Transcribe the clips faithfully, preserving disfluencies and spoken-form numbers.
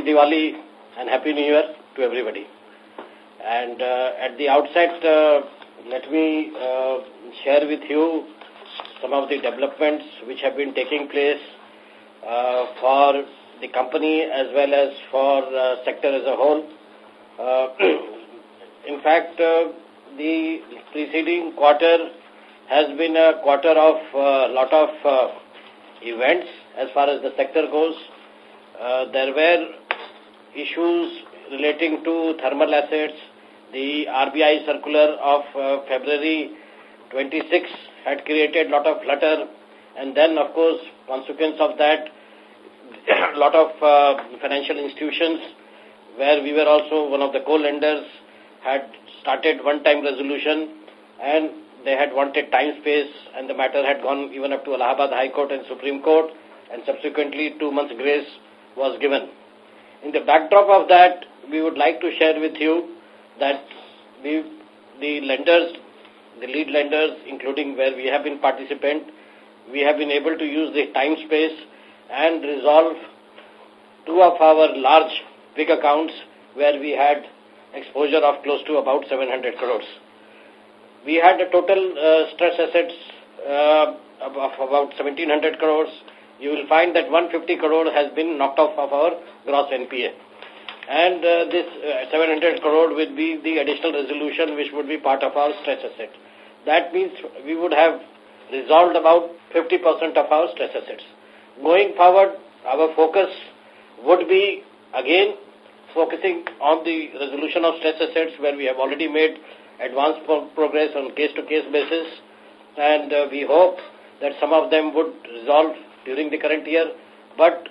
Diwali and Happy New Year to everybody. And uh, at the outset, uh, let me uh, share with you some of the developments which have been taking place uh, for the company as well as for uh, sector as a whole. Uh, in fact, uh, the preceding quarter has been a quarter of a uh, lot of uh, events as far as the sector goes. Uh, there were issues relating to thermal assets. The R B I circular of uh, February twenty-sixth had created a lot of flutter, and then, of course, consequence of that, a lot of uh, financial institutions, where we were also one of the co-lenders, had started one-time resolution, and they had wanted time space, and the matter had gone even up to Allahabad High Court and Supreme Court, and subsequently two months grace was given. In the backdrop of that, we would like to share with you that we, the lenders, the lead lenders, including where we have been participant, we have been able to use the time space and resolve two of our large, big accounts where we had exposure of close to about seven hundred crores. We had a total uh, stress assets uh, of about seventeen hundred crores. You will find that one hundred fifty crore has been knocked off of our gross N P A. And uh, this uh, seven hundred crore will be the additional resolution which would be part of our stress asset. That means we would have resolved about fifty percent of our stress assets. Going forward, our focus would be, again, focusing on the resolution of stress assets where we have already made advanced pro progress on case-to-case basis, and uh, we hope that some of them would resolve during the current year, but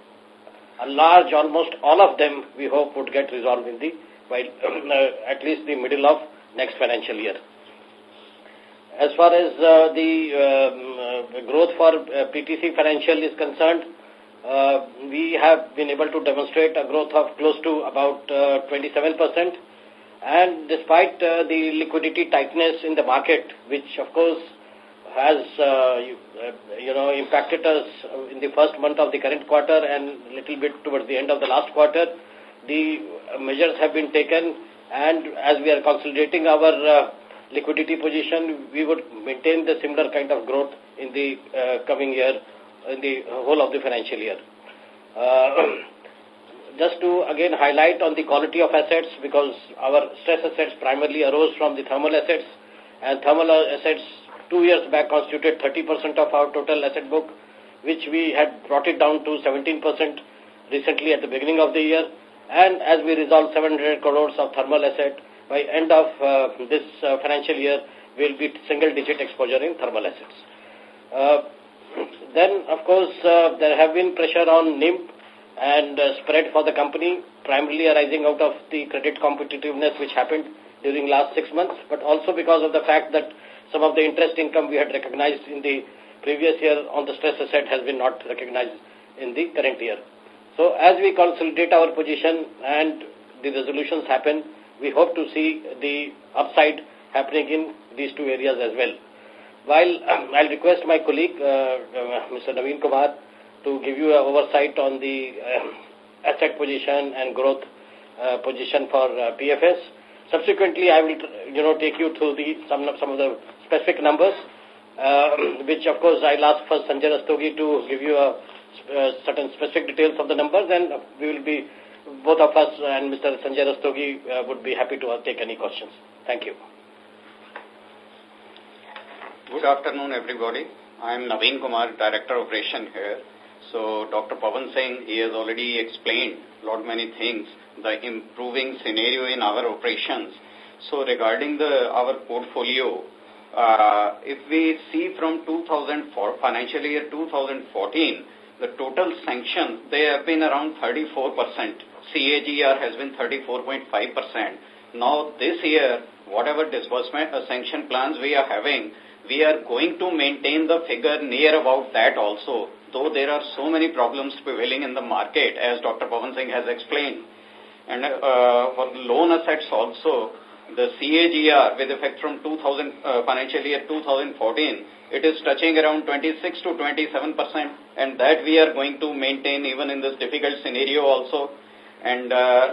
a large, almost all of them, we hope would get resolved in the, by uh, at least the middle of next financial year. As far as uh, the um, uh, growth for uh, P T C Financial is concerned, uh, we have been able to demonstrate a growth of close to about uh, twenty-seven percent. And despite uh, the liquidity tightness in the market, which of course has, uh, you, uh, you know, impacted us in the first month of the current quarter and a little bit towards the end of the last quarter, the measures have been taken, and as we are consolidating our uh, liquidity position, we would maintain the similar kind of growth in the uh, coming year, in the whole of the financial year. Uh, just to again highlight on the quality of assets, because our stress assets primarily arose from the thermal assets, and thermal assets two years back constituted thirty percent of our total asset book, which we had brought it down to seventeen percent recently at the beginning of the year. And as we resolve seven hundred crores of thermal asset, by end of uh, this uh, financial year, we'll be single-digit exposure in thermal assets. Uh, then, of course, uh, there have been pressure on N I M and uh, spread for the company, primarily arising out of the credit competitiveness which happened during last six months, but also because of the fact that some of the interest income we had recognized in the previous year on the stress asset has been not recognized in the current year. So, as we consolidate our position and the resolutions happen, we hope to see the upside happening in these two areas as well. While um, I'll request my colleague, uh, uh, Mister Naveen Kumar, to give you an oversight on the uh, asset position and growth uh, position for uh, P F S. Subsequently, I will, you know, take you through the some some of the specific numbers, uh, which of course I'll ask first Sanjay Rastogi to give you a uh, certain specific details of the numbers, and we will be. Both of us and Mister Sanjay Rastogi uh, would be happy to uh, take any questions. Thank you. Good afternoon, everybody. I am Naveen Kumar, Director Operation here. So, Doctor Pavan Singh, he has already explained a lot many things, the improving scenario in our operations. So, regarding the our portfolio, uh, if we see from two thousand four, financial year two thousand fourteen, the total sanction, they have been around thirty-four percent. C A G R has been thirty-four point five percent. Now, this year, whatever disbursement uh, sanction plans we are having, we are going to maintain the figure near about that also, though there are so many problems prevailing in the market, as Doctor Pavan Singh has explained. And uh, for the loan assets also, the C A G R with effect from two thousand, uh, financial year two thousand fourteen, it is touching around twenty-six to twenty-seven percent, and that we are going to maintain even in this difficult scenario also. And uh,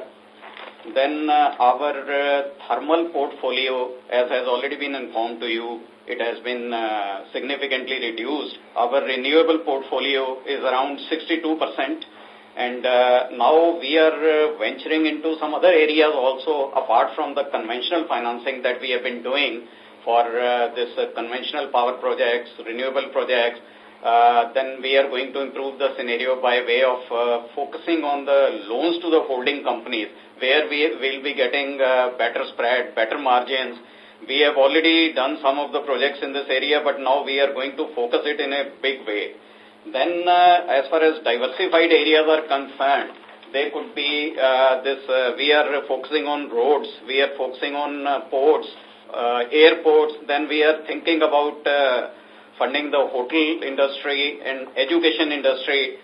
then uh, our uh, thermal portfolio, as has already been informed to you, it has been uh, significantly reduced. Our renewable portfolio is around sixty-two percent. And uh, now we are uh, venturing into some other areas also, apart from the conventional financing that we have been doing for uh, this uh, conventional power projects, renewable projects. Uh, then we are going to improve the scenario by way of uh, focusing on the loans to the holding companies, where we will be getting uh, better spread, better margins. We have already done some of the projects in this area, but now we are going to focus it in a big way. Then, uh, as far as diversified areas are concerned, they could be uh, this, uh, we are focusing on roads, we are focusing on uh, ports, uh, airports, then we are thinking about uh, funding the hotel industry and education industry.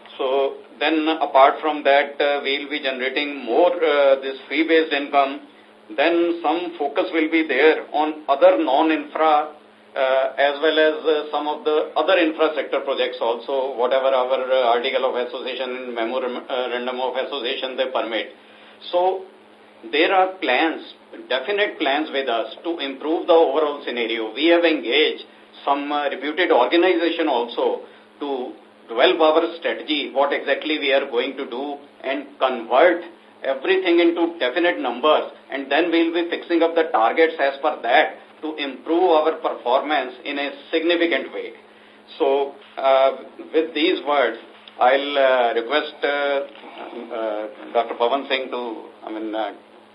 So, then apart from that, uh, we will be generating more uh, this fee-based income. Then some focus will be there on other non-infra Uh, as well as uh, some of the other infrastructure projects also, whatever our uh, article of association and memorandum of association they permit. So, there are plans, definite plans with us to improve the overall scenario. We have engaged some uh, reputed organization also to develop our strategy, what exactly we are going to do, and convert everything into definite numbers, and then we will be fixing up the targets as per that, to improve our performance in a significant way. So, uh, with these words, I'll uh, request uh, uh, Doctor Pavan Singh to, I mean, uh,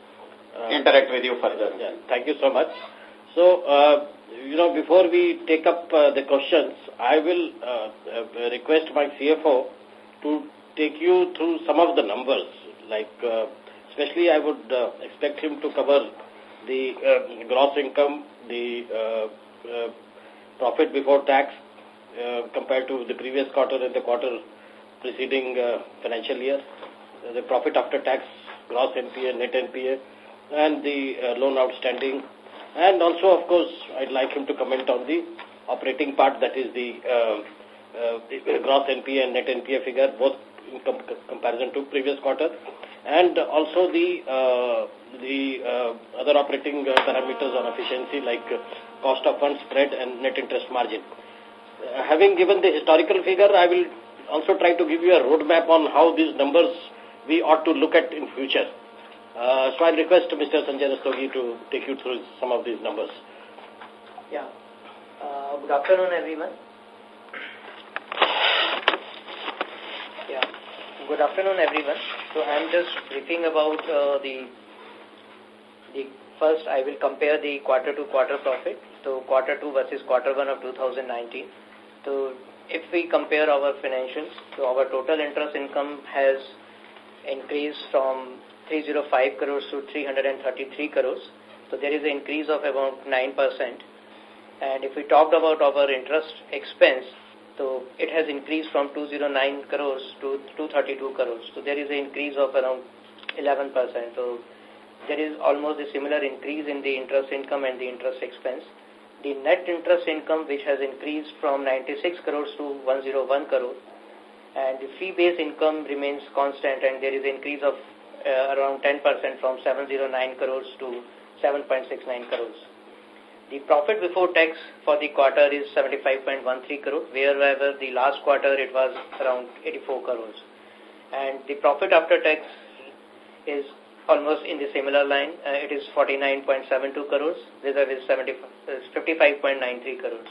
uh, interact with you further. Yeah, thank you so much. So, uh, you know, before we take up uh, the questions, I will uh, uh, request my C F O to take you through some of the numbers. Like, uh, especially I would uh, expect him to cover the uh, gross income, the uh, uh, profit before tax uh, compared to the previous quarter and the quarter preceding uh, financial year, uh, the profit after tax, gross N P A, net N P A, and the uh, loan outstanding. And also, of course, I'd like him to comment on the operating part, that is the, uh, uh, the gross N P A and net N P A figure, both in com comparison to previous quarter, and also the uh, the uh, other operating uh, parameters on efficiency, like uh, cost of funds, spread, and net interest margin. Uh, having given the historical figure, I will also try to give you a roadmap on how these numbers we ought to look at in future. Uh, so I'll request Mister Sanjay Rastogi to take you through some of these numbers. Yeah. Uh, good afternoon, everyone. Yeah. Good afternoon, everyone. So I'm just briefing about uh, the the first. I will compare the quarter to quarter profit. So quarter two versus quarter one of two thousand nineteen. So if we compare our financials, so our total interest income has increased from three hundred five crores to three hundred thirty-three crores. So there is an increase of about nine percent. And if we talked about our interest expense, so it has increased from two hundred nine crores to two hundred thirty-two crores. So there is an increase of around eleven percent. So there is almost a similar increase in the interest income and the interest expense. The net interest income, which has increased from ninety-six crores to one hundred one crores, and the fee-based income remains constant, and there is an increase of uh, around ten percent from seven hundred nine crores to seven point six nine crores. The profit before tax for the quarter is seventy-five point one three crores, wherever the last quarter it was around eighty-four crores. And the profit after tax is almost in the similar line. Uh, it is forty-nine point seven two crores, vis-a-vis fifty-five point nine three crores.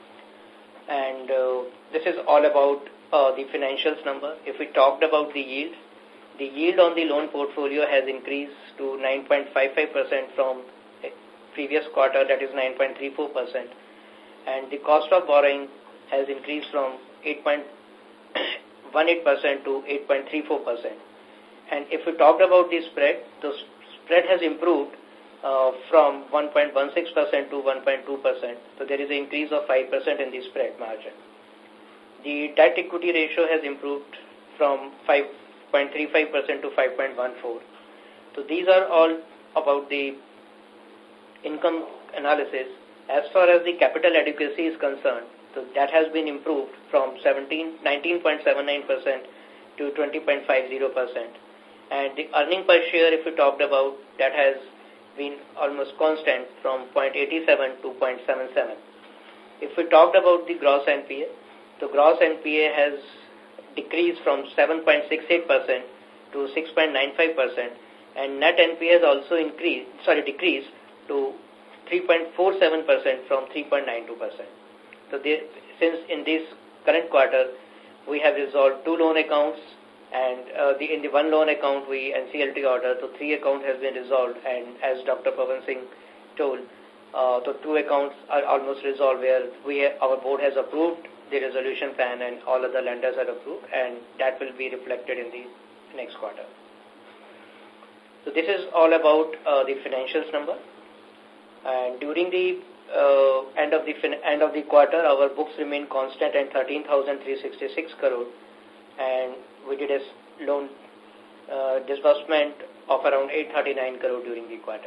And uh, this is all about uh, the financials number. If we talked about the yield, the yield on the loan portfolio has increased to nine point five five percent from previous quarter, that is nine point three four percent. And the cost of borrowing has increased from eight point one eight percent to eight point three four percent. And if we talked about the spread, the spread has improved uh, from one point one six percent to one point two percent. So there is an increase of five percent in the spread margin. The debt equity ratio has improved from five point three five percent to five point one four. So these are all about the income analysis. As far as the capital adequacy is concerned, so that has been improved from nineteen point seven nine percent to twenty point five zero percent. And the earning per share, if we talked about, that has been almost constant from zero point eight seven to zero point seven seven. If we talked about the gross N P A, the gross N P A has decreased from seven point six eight percent to six point nine five percent, and net N P A has also increased, sorry, decreased to three point four seven percent from three point nine two percent. So they, since in this current quarter, we have resolved two loan accounts, and uh, the, in the one loan account, we N C L T order, so three accounts has been resolved, and as Doctor Pavan Singh told, uh, the two accounts are almost resolved where we ha our board has approved the resolution plan and all other lenders are approved, and that will be reflected in the next quarter. So this is all about uh, the financials number. And during the uh, end of the fin end of the quarter, our books remain constant at thirteen thousand three hundred sixty-six crore, and we did a loan uh, disbursement of around eight hundred thirty-nine crore during the quarter.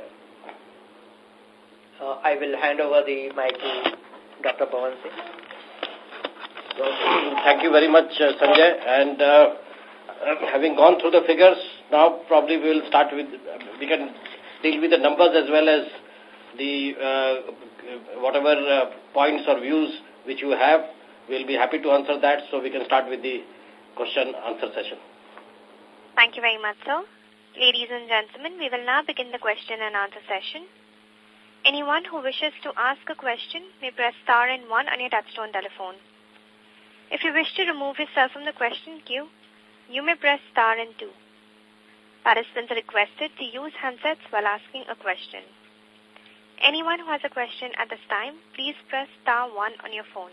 Uh, I will hand over the mic to Doctor Pavan Singh. So, thank you very much, uh, Sanjay. And uh, having gone through the figures, now probably we will start with, we can deal with the numbers as well as the uh, whatever uh, points or views which you have. We'll be happy to answer that, so we can start with the question answer session. Thank you very much, sir. Ladies and gentlemen, we will now begin the question and answer session. Anyone who wishes to ask a question may press star and one on your touchtone telephone. If you wish to remove yourself from the question queue, you may press star and two. Participants are requested to use handsets while asking a question. Anyone who has a question at this time, please press star one on your phone.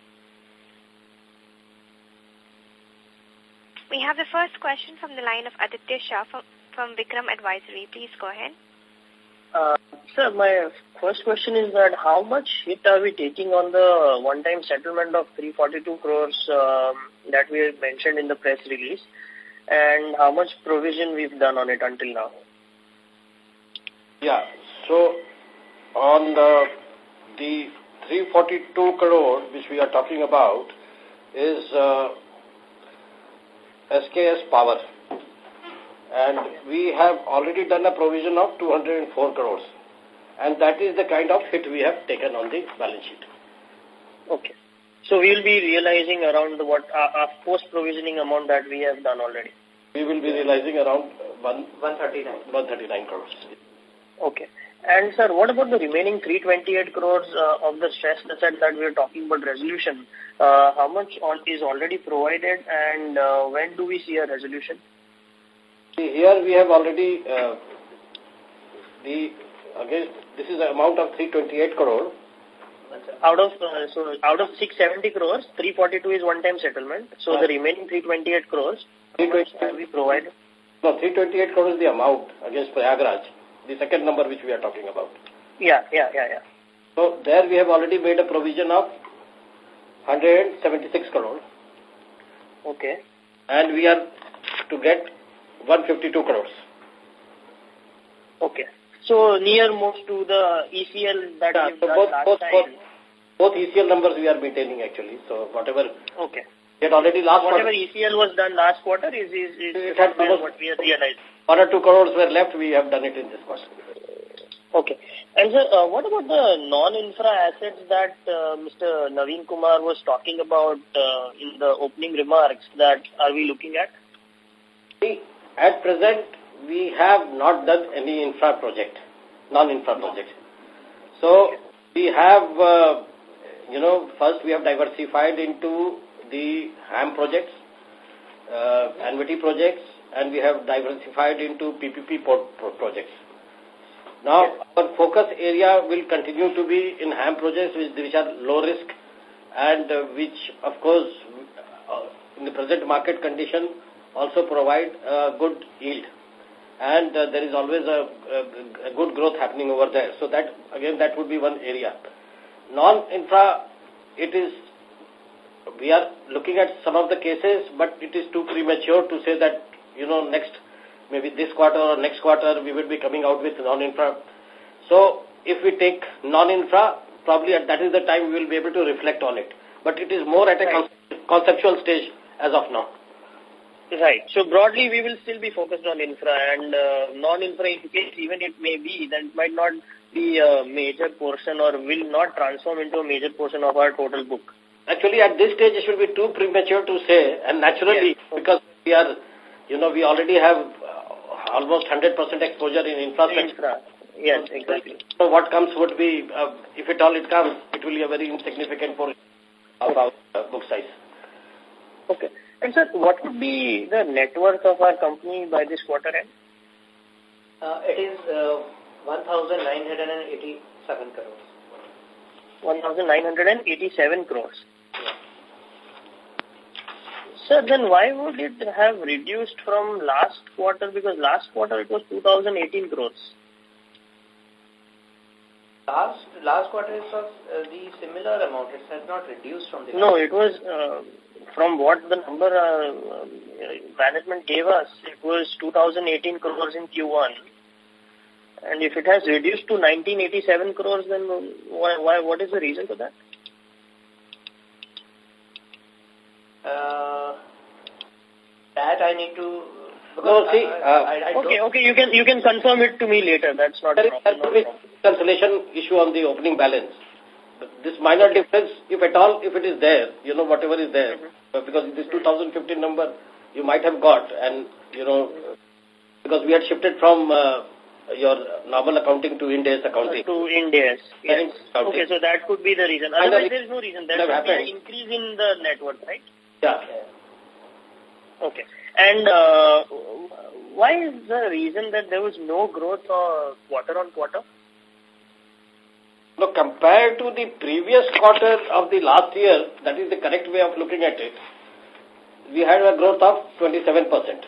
We have the first question from the line of Aditya Shah from, from Vikram Advisory. Please go ahead. Uh, sir, my first question is that how much hit are we taking on the one-time settlement of three hundred forty-two crores um, that we mentioned in the press release, and how much provision we've done on it until now? Yeah, so on the, the three hundred forty-two crore which we are talking about is uh, S K S Power. And we have already done a provision of two hundred four crores. And that is the kind of hit we have taken on the balance sheet. Okay. So we will be realizing around the what uh, uh, post-provisioning amount that we have done already? We will be realizing around one, one thirty-nine. one thirty-nine crores. Okay. And sir, what about the remaining three hundred twenty-eight crores uh, of the stress asset that we are talking about resolution? Uh, how much all is already provided, and uh, when do we see a resolution? See, here we have already, uh, the, again, this is the amount of three hundred twenty-eight crore. Out of, uh, so out of six hundred seventy crores, three hundred forty-two is one-time settlement. So the remaining three hundred twenty-eight crores, how much have we provided? No, three hundred twenty-eight crores is the amount against Prayagraj, the second number which we are talking about. Yeah, yeah, yeah, yeah. So there we have already made a provision of one hundred seventy-six crore. Okay. And we are to get one hundred fifty-two crores. Okay. So near most to the E C L that yeah, we've so done both, last both, time. both, both E C L numbers we are maintaining actually. So whatever. Okay. We had already last Whatever quarter, E C L was done last quarter is, is, is it had what, what we have realized. One or two crores were left, we have done it in this quarter. Okay. And sir, uh, what about the non-infra assets that uh, Mister Naveen Kumar was talking about uh, in the opening remarks that are we looking at? See, at present, we have not done any infra project, non-infra project. So, we have, uh, you know, first we have diversified into the HAM projects, uh, annuity projects, and we have diversified into P P P pro pro projects. Now, our focus area will continue to be in HAM projects which, which are low risk and uh, which, of course, uh, in the present market condition also provide uh, good yield. And uh, there is always a, a, a good growth happening over there. So that, again, that would be one area. Non-infra, it is, we are looking at some of the cases, but it is too premature to say that, you know, next, maybe this quarter or next quarter, we will be coming out with non-infra. So, if we take non-infra, probably at that is the time we will be able to reflect on it. But it is more at a right. con conceptual stage as of now. Right. So broadly, we will still be focused on infra and uh, non-infra in case even it may be, that might not be a major portion or will not transform into a major portion of our total book. Actually, at this stage, it should be too premature to say, and naturally, yes. because we are, you know, we already have uh, almost one hundred percent exposure in infrastructure. Infra. Yes, exactly. So what comes would be, uh, if at all it comes, it will be a very insignificant portion of our uh, book size. Okay. And sir, what would be the net worth of our company by this quarter end? Uh, it is uh, one thousand nine hundred eighty-seven crores. one thousand nine hundred eighty-seven crores. Yeah. Sir, then why would it have reduced from last quarter? Because last quarter it was two thousand eighteen crores. Last last quarter it was uh, the similar amount. It has not reduced from the. No, it was uh, from what the number uh, uh, management gave us. It was two thousand eighteen crores in Q one, and if it has reduced to nineteen eighty-seven crores, then why? Why? What is the reason for that? Uh, that I need to. No, see, uh, I, I, I okay, okay, you can you can confirm it to me later. That's not a problem. There is a cancellation issue on the opening balance. This minor difference, if at all, if it is there, you know, whatever is there, mm-hmm. because this two thousand fifteen number you might have got, and, you know, because we had shifted from uh, your normal accounting to Ind AS accounting. Uh, to Ind AS, yes. Okay, so that could be the reason. Otherwise, there is no reason. There should be an increase in the net worth, right? Yeah. Okay. And uh, why is the reason that there was no growth uh, quarter on quarter? No, compared to the previous quarter of the last year, that is the correct way of looking at it, we had a growth of twenty-seven percent.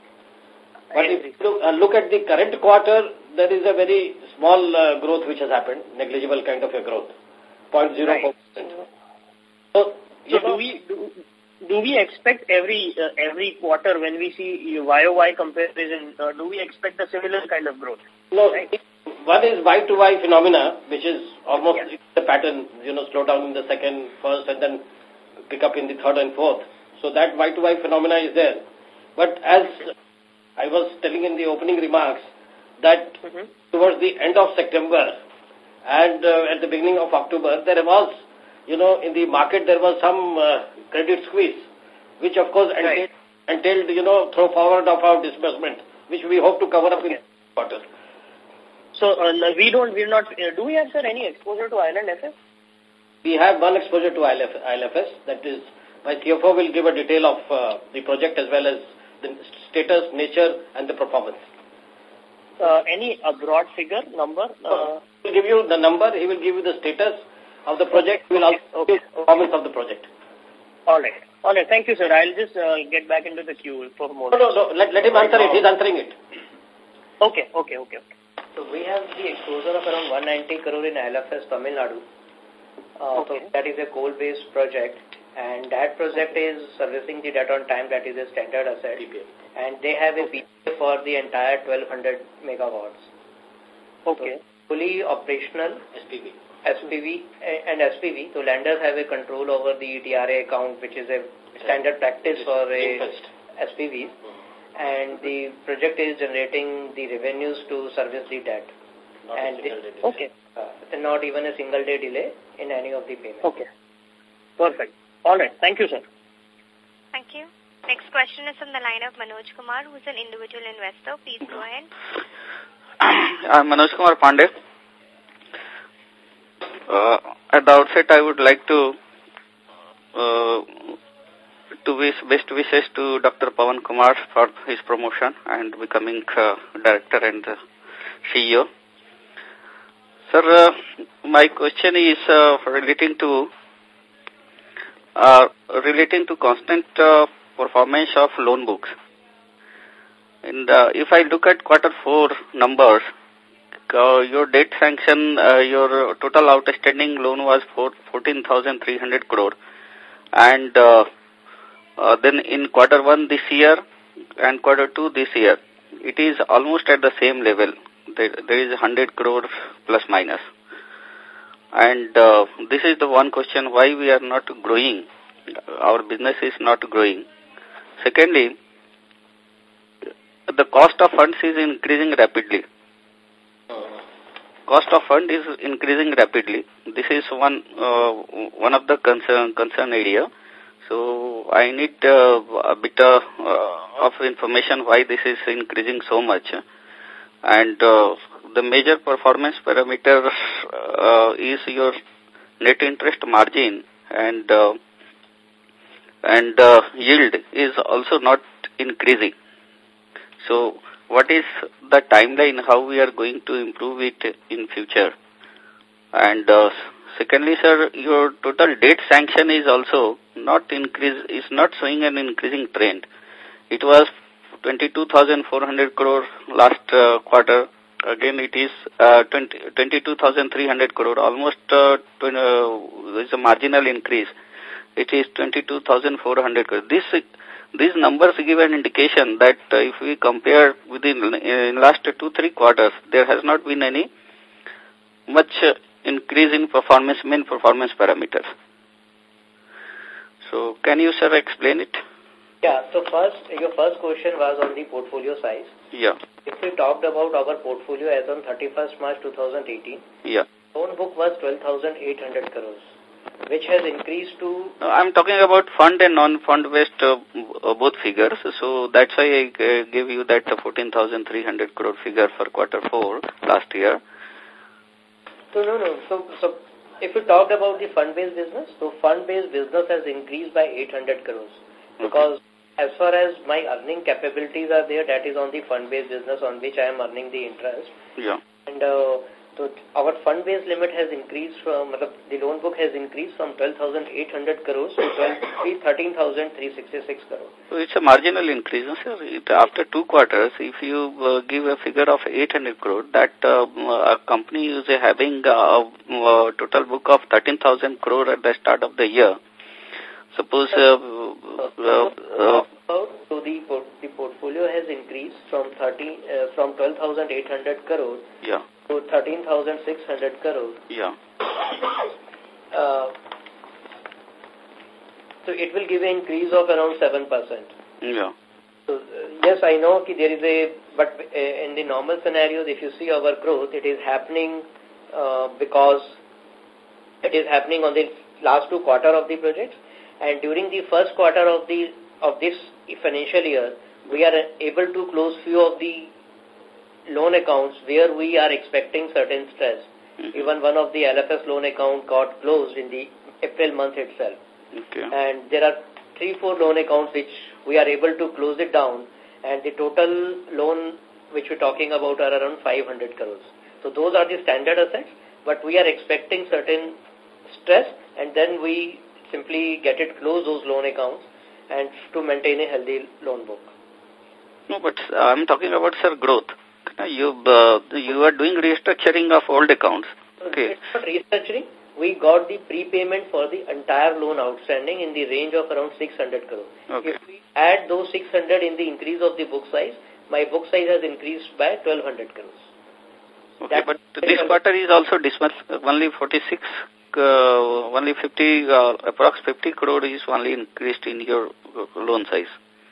But if you look, uh, look at the current quarter, there is a very small uh, growth which has happened, negligible kind of a growth, zero point zero four percent. Right. So, so do we... Do, Do we expect every uh, every quarter when we see Y O Y comparison, uh, do we expect a similar kind of growth? No, right? One is Y to Y phenomena, which is almost yeah. the pattern, you know, slow down in the second, first, and then pick up in the third and fourth. So that Y to Y phenomena is there. But as I was telling in the opening remarks, that mm-hmm. towards the end of September and uh, at the beginning of October, there was, you know, in the market there was some uh, credit squeeze, which of course entailed, right. entailed, you know, throw forward of our disbursement, which we hope to cover up okay. in the quarter. So uh, we don't, we're not, uh, do we have, sir, any exposure to Island F S? We have one exposure to I L F S, that is, my C F O will give a detail of uh, the project as well as the status, nature, and the performance. Uh, any a broad figure, number? Uh, he will give you the number, he will give you the status of the project, he will okay. also give the performance of the project. All right. All right. Thank you, sir. I'll just uh, get back into the queue for more. No, no, no. Let, let him answer it. He's answering it. Okay, okay, okay. So we have the exposure of around one hundred ninety crore in I L F S Tamil Nadu. Uh, okay. So that is a coal-based project, and that project is servicing the debt on time. That is a standard asset. P P A. And they have a P P A for the entire twelve hundred megawatts. Okay. So fully operational. S P V. S P V and S P V. So lenders have a control over the T R A account, which is a standard practice for a S P Vs. And the project is generating the revenues to service the debt. Not and a single day delay. Okay. Uh, not even a single day delay in any of the payments. Okay. Perfect. All right. Thank you, sir. Thank you. Next question is from the line of Manoj Kumar, who is an individual investor. Please go ahead. I'm Manoj Kumar Pandey. Uh, at the outset, I would like to uh, to wish best wishes to Doctor Pawan Kumar for his promotion and becoming uh, director and uh, C E O. Sir, uh, my question is uh, relating to uh, relating to constant uh, performance of loan books. And uh, if I look at quarter four numbers, Uh, your debt sanction, uh, your total outstanding loan was fourteen thousand three hundred crore. And uh, uh, then in quarter one this year and quarter two this year, it is almost at the same level. There, there is one hundred crore plus minus. And uh, this is the one question, why we are not growing. Our business is not growing. Secondly, the cost of funds is increasing rapidly. Cost of fund is increasing rapidly. This is one uh, one of the concern concern area. So I need uh, a bit uh, of information why this is increasing so much. And uh, the major performance parameter uh, is your net interest margin, and uh, and uh, yield is also not increasing. So what is the timeline, how we are going to improve it in future? And uh, secondly, sir, your total debt sanction is also not increase, is not showing an increasing trend. It was twenty-two thousand four hundred crore last uh, quarter. Again, it is uh, twenty-two thousand three hundred crore, almost uh, uh, is a marginal increase. It is twenty-two thousand four hundred crore. This These numbers give an indication that uh, if we compare within in last two, three quarters, there has not been any much uh, increase in performance, main performance parameters. So, can you, sir, explain it? Yeah, so first, your first question was on the portfolio size. Yeah. If we talked about our portfolio as on thirty-first March two thousand eighteen, yeah. loan book was twelve thousand eight hundred crores, which has increased to... No, I'm talking about fund and non-fund based uh, both figures. So that's why I uh, gave you that fourteen thousand three hundred crore figure for quarter four last year. So no, no. So, so if you talked about the fund-based business, so fund-based business has increased by eight hundred crores. Because okay. as far as my earning capabilities are there, that is on the fund-based business on which I am earning the interest. Yeah. And uh, so our fund-based limit has increased from, the loan book has increased from twelve thousand eight hundred crores to thirteen thousand three hundred sixty-six crores. So it's a marginal increase, no, sir? It, after two quarters, if you uh, give a figure of eight hundred crore, that uh, a company is uh, having a, a total book of thirteen thousand crore at the start of the year. Suppose uh, uh, uh, so the the portfolio has increased from thirty uh, from twelve thousand eight hundred crores yeah. to thirteen thousand six hundred crores. Yeah. Uh, so it will give an increase of around seven percent. Yeah. So uh, yes, I know that there is a, but uh, in the normal scenarios, if you see our growth, it is happening uh, because it is happening on the last two quarter of the project. And during the first quarter of the of this financial year, we are able to close few of the loan accounts where we are expecting certain stress. Mm-hmm. Even one of the L F S loan account got closed in the April month itself. Okay. And there are three, four loan accounts which we are able to close it down, and the total loan which we're talking about are around five hundred crores. So those are the standard assets, but we are expecting certain stress, and then we simply get it close those loan accounts and to maintain a healthy loan book. No, but uh, I'm talking about, sir, growth. You, uh, you are doing restructuring of old accounts. Okay. It's not restructuring. We got the prepayment for the entire loan outstanding in the range of around six hundred crores. Okay. If we add those six hundred in the increase of the book size, my book size has increased by twelve hundred crores. Okay, That's but this quarter is also dismissed, only forty-six Uh, only fifty, uh, approx fifty crore is only increased in your loan size.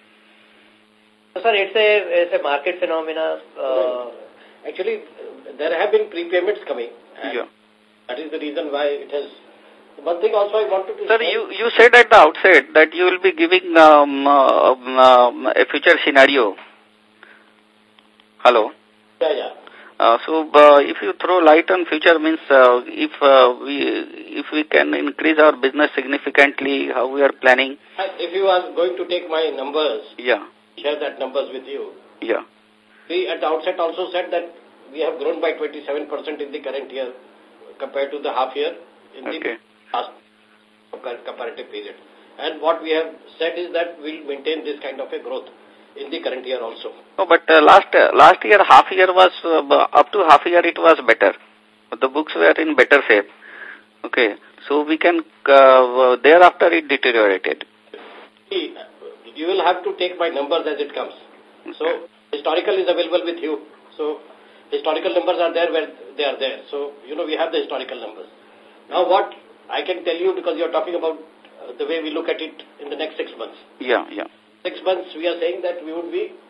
So, sir, it's a, it's a market phenomena. Uh, Actually, there have been prepayments coming. And yeah. That is the reason why it has. One thing also I wanted to Sir, say. you, you said at the outset that you will be giving um, uh, um, a future scenario. Hello? Yeah, yeah. Uh, so, uh, if you throw light on future, means uh, if uh, we if we can increase our business significantly, how we are planning? If you are going to take my numbers, yeah, share that numbers with you. Yeah. We at the outset also said that we have grown by twenty-seven percent in the current year compared to the half year in okay. the last comparative period. And what we have said is that we'll maintain this kind of a growth in the current year also. No, but uh, last uh, last year, half year was, uh, up to half year it was better. The books were in better shape. Okay. So we can, uh, thereafter it deteriorated. See, you will have to take my numbers as it comes. Okay. So historical is available with you. So historical numbers are there where they are there. So, you know, we have the historical numbers. Now what I can tell you, because you are talking about uh, the way we look at it in the next six months. Yeah, yeah. Six months, we are saying that we would be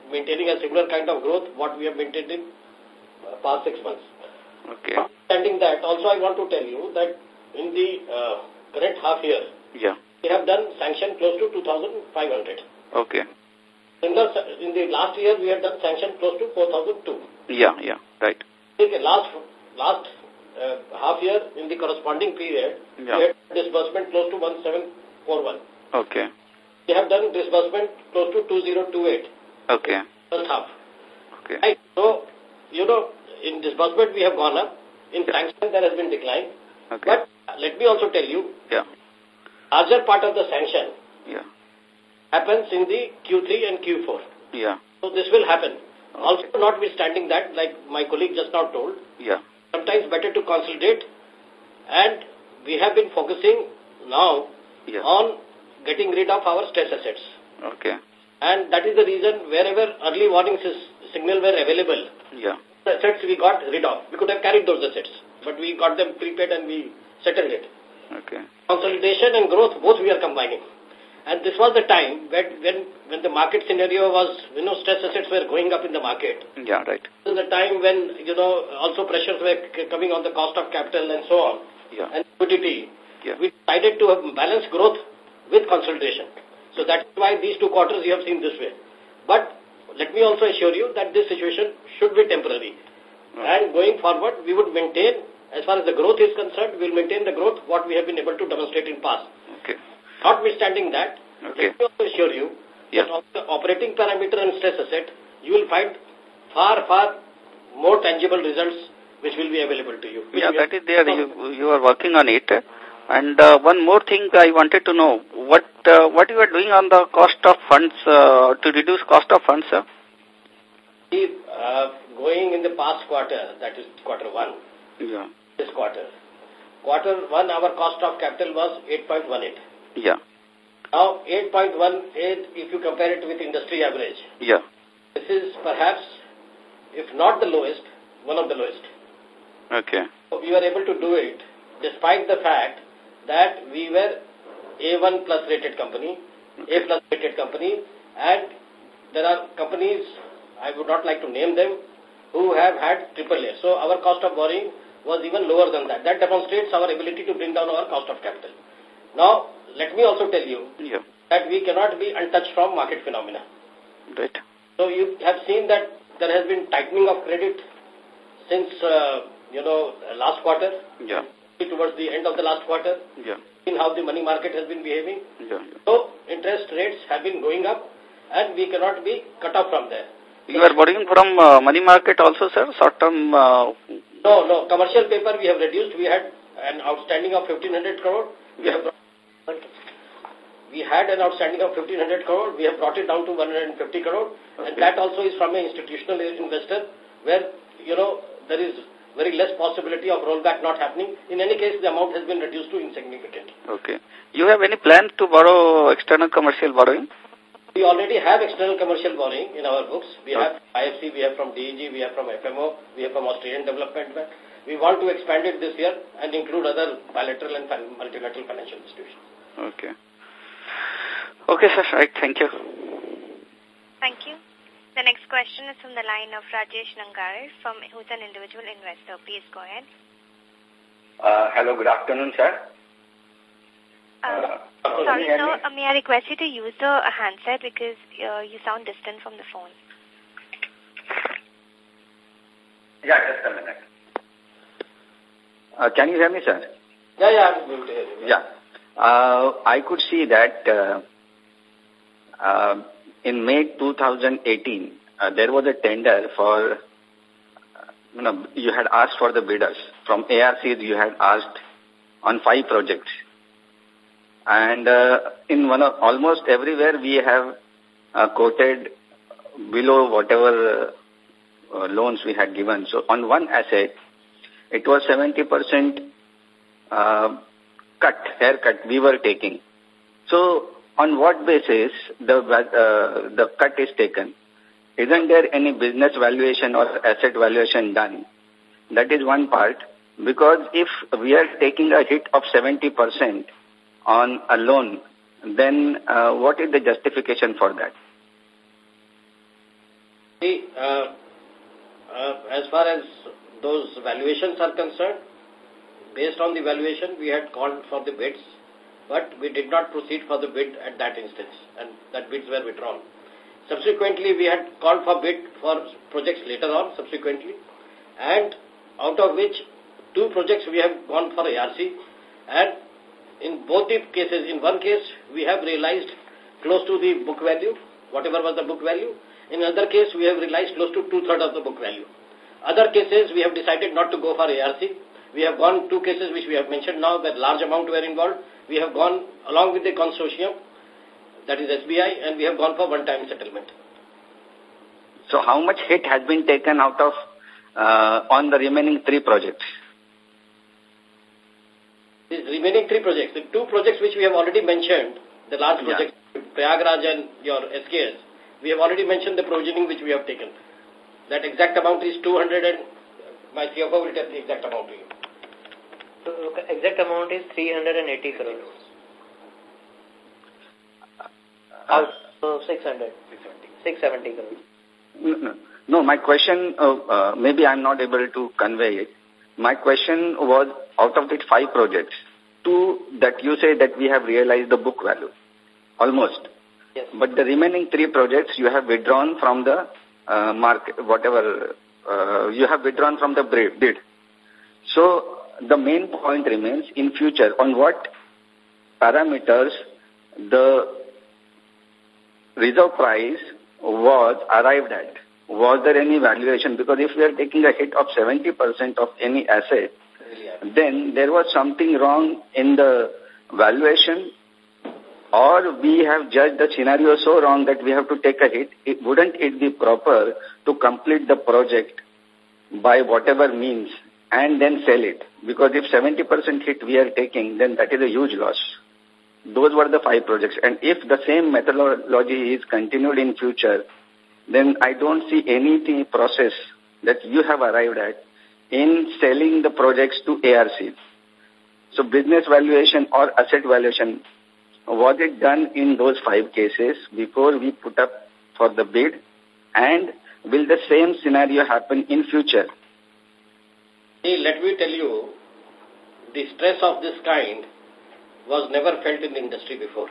maintaining a similar kind of growth what we have maintained in uh, past six months. Okay. Understanding that, also I want to tell you that in the uh, current half year, yeah, we have done sanction close to two thousand five hundred. Okay. In the, in the last year, we have done sanction close to four thousand two. Yeah, yeah, right. In the last, last uh, half year, in the corresponding period, yeah. we had disbursement close to one seven four one. Okay. We have done disbursement close to two zero two eight. Okay. First half. Okay. Right. So, you know, in disbursement we have gone up. In yeah. sanction there has been decline. Okay. But let me also tell you, yeah. larger part of the sanction yeah. happens in the Q three and Q four. Yeah. So this will happen. Okay. Also, notwithstanding that, like my colleague just now told, yeah. sometimes better to consolidate, and we have been focusing now yeah. on getting rid of our stress assets. Okay. And that is the reason wherever early warning signal were available, yeah. the assets we got rid of. We could have carried those assets, but we got them prepaid and we settled it. Okay. Consolidation and growth, both we are combining. And this was the time when, when, when the market scenario was, you know, stress assets were going up in the market. Yeah, right. This is the time when, you know, also pressures were coming on the cost of capital and so on. Yeah. And liquidity. Yeah. We decided to have balance growth with consolidation. So that's why these two quarters you have seen this way. But let me also assure you that this situation should be temporary. Okay. And going forward, we would maintain, as far as the growth is concerned, we will maintain the growth what we have been able to demonstrate in past. Okay. Notwithstanding that, okay. let me also assure you yeah. that on the operating parameter and stress asset, you will find far, far more tangible results which will be available to you. Yeah, that is there. You, you are working on it. And uh, one more thing I wanted to know, what uh, what you are doing on the cost of funds, uh, to reduce cost of funds, sir? See, uh, going in the past quarter, that is quarter one, yeah. this quarter, quarter one, our cost of capital was eight point one eight. Yeah. Now, eight point one eight, if you compare it with industry average, yeah. this is perhaps, if not the lowest, one of the lowest. Okay. So we were able to do it despite the fact that we were A one plus rated company, okay. A plus rated company, and there are companies, I would not like to name them, who have had triple A. So our cost of borrowing was even lower than that. That demonstrates our ability to bring down our cost of capital. Now, let me also tell you yeah. that we cannot be untouched from market phenomena. Right. So you have seen that there has been tightening of credit since, uh, you know, last quarter. Yeah. Towards the end of the last quarter. Yeah. In how the money market has been behaving. Yeah. So interest rates have been going up and we cannot be cut off from there. You are borrowing from uh, money market also, sir? Short-term? Uh... No, no. Commercial paper we have reduced. We had an outstanding of fifteen hundred crore. We yeah. have brought, we had an outstanding of fifteen hundred crore. We have brought it down to one hundred fifty crore. Okay. And that also is from an institutional investor where, you know, there is very less possibility of rollback not happening. In any case, the amount has been reduced to insignificant. Okay. You have any plan to borrow external commercial borrowing? We already have external commercial borrowing in our books. We okay. have I F C, we have from D E G, we have from F M O, we have from Australian Development Bank. We want to expand it this year and include other bilateral and multilateral financial institutions. Okay. Okay, sir. Right. Thank you. Thank you. The next question is from the line of Rajesh Nangare, from who's an individual investor. Please go ahead. Uh, hello, good afternoon, sir. Uh, uh, sorry, sir. Uh, may I request you to use the uh, handset because uh, you sound distant from the phone. Yeah, just a minute. Uh, can you hear me, sir? Yeah, yeah, I'm going to hear you. Yeah. Uh, I could see that uh, uh, in May two thousand eighteen, uh, there was a tender for, uh, you know, you had asked for the bidders. From A R Cs, you had asked on five projects. And uh, in one of, almost everywhere, we have uh, quoted below whatever uh, uh, loans we had given. So on one asset, it was seventy percent uh, cut, haircut we were taking. So on what basis the uh, the cut is taken? Isn't there any business valuation or asset valuation done? That is one part. Because if we are taking a hit of seventy percent on a loan, then uh, what is the justification for that? See, uh, uh, as far as those valuations are concerned, based on the valuation, we had called for the bids, but we did not proceed for the bid at that instance, and that bids were withdrawn. Subsequently, we had called for bid for projects later on, subsequently, and out of which two projects we have gone for A R C, and in both the cases, in one case, we have realized close to the book value, whatever was the book value. In another case, we have realized close to two-thirds of the book value. Other cases, we have decided not to go for A R C. We have gone two cases which we have mentioned now that large amount were involved. We have gone along with the consortium, that is S B I, and we have gone for one-time settlement. So how much hit has been taken out of uh, on the remaining three projects? The remaining three projects, the two projects which we have already mentioned, the large projects, yeah. Prayagraj and your S K S, we have already mentioned the provisioning which we have taken. That exact amount is two hundred and my C F O will tell the exact amount to you. So exact amount is three hundred eighty crores. Uh, so six hundred. six seventy crores. No, no, my question, uh, uh, maybe I'm not able to convey it. My question was, out of the five projects, two that you say that we have realized the book value, almost. Yes. But the remaining three projects you have withdrawn from the uh, market, whatever, uh, you have withdrawn from the bid. So the main point remains, in future, on what parameters the reserve price was arrived at. Was there any valuation? Because if we are taking a hit of seventy percent of any asset, then there was something wrong in the valuation, or we have judged the scenario so wrong that we have to take a hit. It, wouldn't it be proper to complete the project by whatever means and then sell it? Because if seventy percent hit we are taking, then that is a huge loss. Those were the five projects. And if the same methodology is continued in future, then I don't see any process that you have arrived at in selling the projects to A R Cs. So business valuation or asset valuation, was it done in those five cases before we put up for the bid? And will the same scenario happen in future? See, let me tell you, the stress of this kind was never felt in the industry before.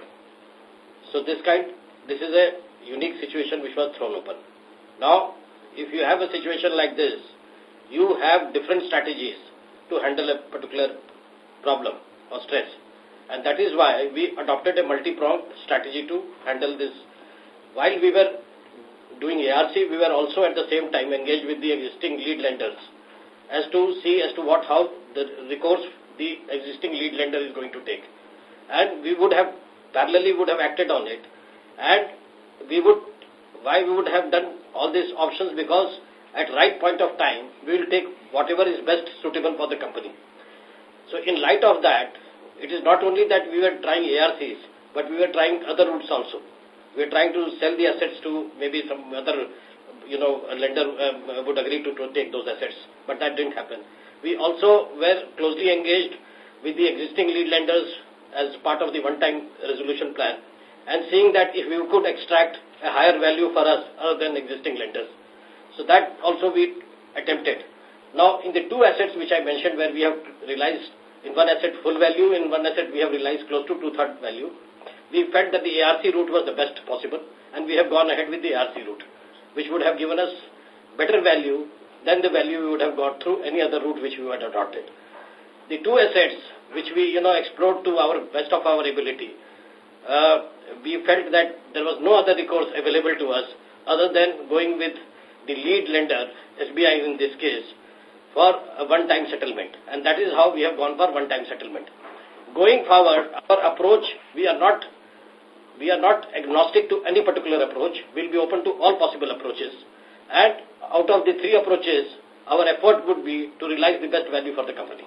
So this kind, this is a unique situation which was thrown open. Now, if you have a situation like this, you have different strategies to handle a particular problem or stress. And that is why we adopted a multi-pronged strategy to handle this. While we were doing A R C, we were also at the same time engaged with the existing lead lenders as to see as to what, how the recourse the existing lead lender is going to take. And we would have, parallelly would have acted on it. And we would, why we would have done all these options? Because at right point of time, we will take whatever is best suitable for the company. So in light of that, it is not only that we were trying A R Cs, but we were trying other routes also. We were trying to sell the assets to maybe some other, you know, a lender uh, would agree to, to take those assets, but that didn't happen. We also were closely engaged with the existing lead lenders as part of the one-time resolution plan, and seeing that if we could extract a higher value for us other than existing lenders. So that also we attempted. Now, in the two assets which I mentioned where we have realized in one asset full value, in one asset we have realized close to two-third value, we felt that the A R C route was the best possible, and we have gone ahead with the A R C route, which would have given us better value than the value we would have got through any other route which we had adopted. The two assets which we, you know, explored to our best of our ability, uh, we felt that there was no other recourse available to us other than going with the lead lender, S B I in this case, for a one-time settlement. And that is how we have gone for one-time settlement. Going forward, our approach, we are not we are not agnostic to any particular approach. We'll be open to all possible approaches. And out of the three approaches, our effort would be to realize the best value for the company.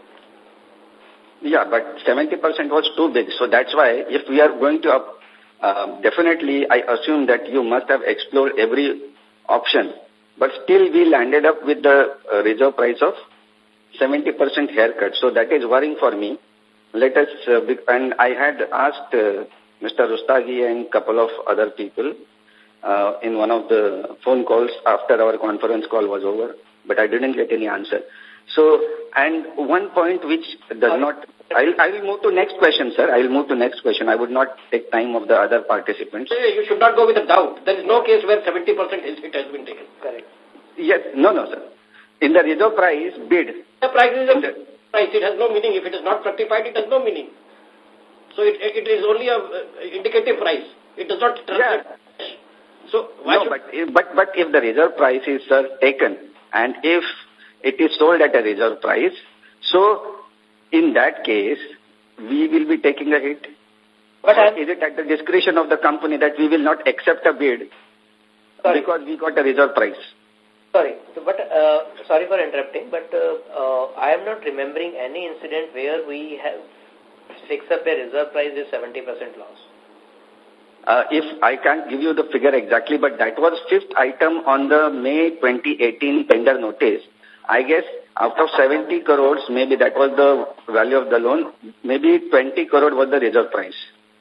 Yeah, but seventy percent was too big. So that's why if we are going to, up, uh, definitely I assume that you must have explored every option. But still we landed up with the uh, reserve price of seventy percent haircut. So that is worrying for me. Let us, uh, and I had asked uh, Mister Rustagi and couple of other people uh, in one of the phone calls after our conference call was over, but I didn't get any answer. So, and one point which does not, I'll, I will move to next question, sir. I will move to next question. I would not take time of the other participants. You should not go with a doubt. There is no case where seventy percent hit has been taken. Correct. Yes, no, no, sir. In the reserve price bid. The price is a price. It has no meaning. If it is not fructified, it has no meaning. So it, it is only a uh, indicative price. It does not translate. Yeah. So why no, but, but, but if the reserve price is uh, taken and if it is sold at a reserve price, so in that case, we will be taking a hit. But is it at the discretion of the company that we will not accept a bid sorry. because we got a reserve price? Sorry, so, but uh, sorry for interrupting, but uh, uh, I am not remembering any incident where we have fixed up a reserve price with seventy percent loss. Uh, if I can't give you the figure exactly, but that was fifth item on the May twenty eighteen tender notice. I guess out of seventy crores, maybe that was the value of the loan, maybe twenty crore was the reserve price.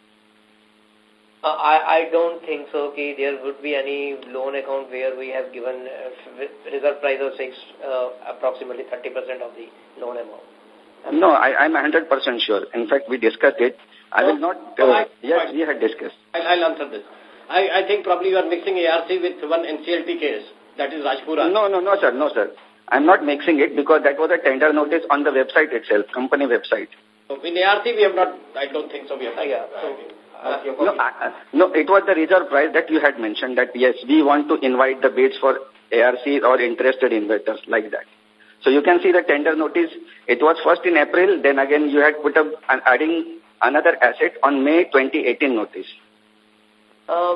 Uh, I, I don't think so. Okay, there would be any loan account where we have given uh, reserve price of six, uh, approximately thirty percent of the loan amount. I'm no, I, I'm one hundred percent sure. In fact, we discussed it. I will not, uh, no, I, yes, we had discussed. I'll, I'll answer this. I, I think probably you are mixing A R C with one N C L T case, that is Rajpura. No, no, no, sir, no, sir. I'm not mixing it because that was a tender notice on the website itself, company website. So in A R C, we have not, I don't think so, we have not. Yeah, so, uh, no, uh, no, it was the reserve price that you had mentioned that, yes, we want to invite the bids for A R Cs or interested investors like that. So you can see the tender notice. It was first in April, then again you had put up an adding another asset on May twenty eighteen notice. Uh,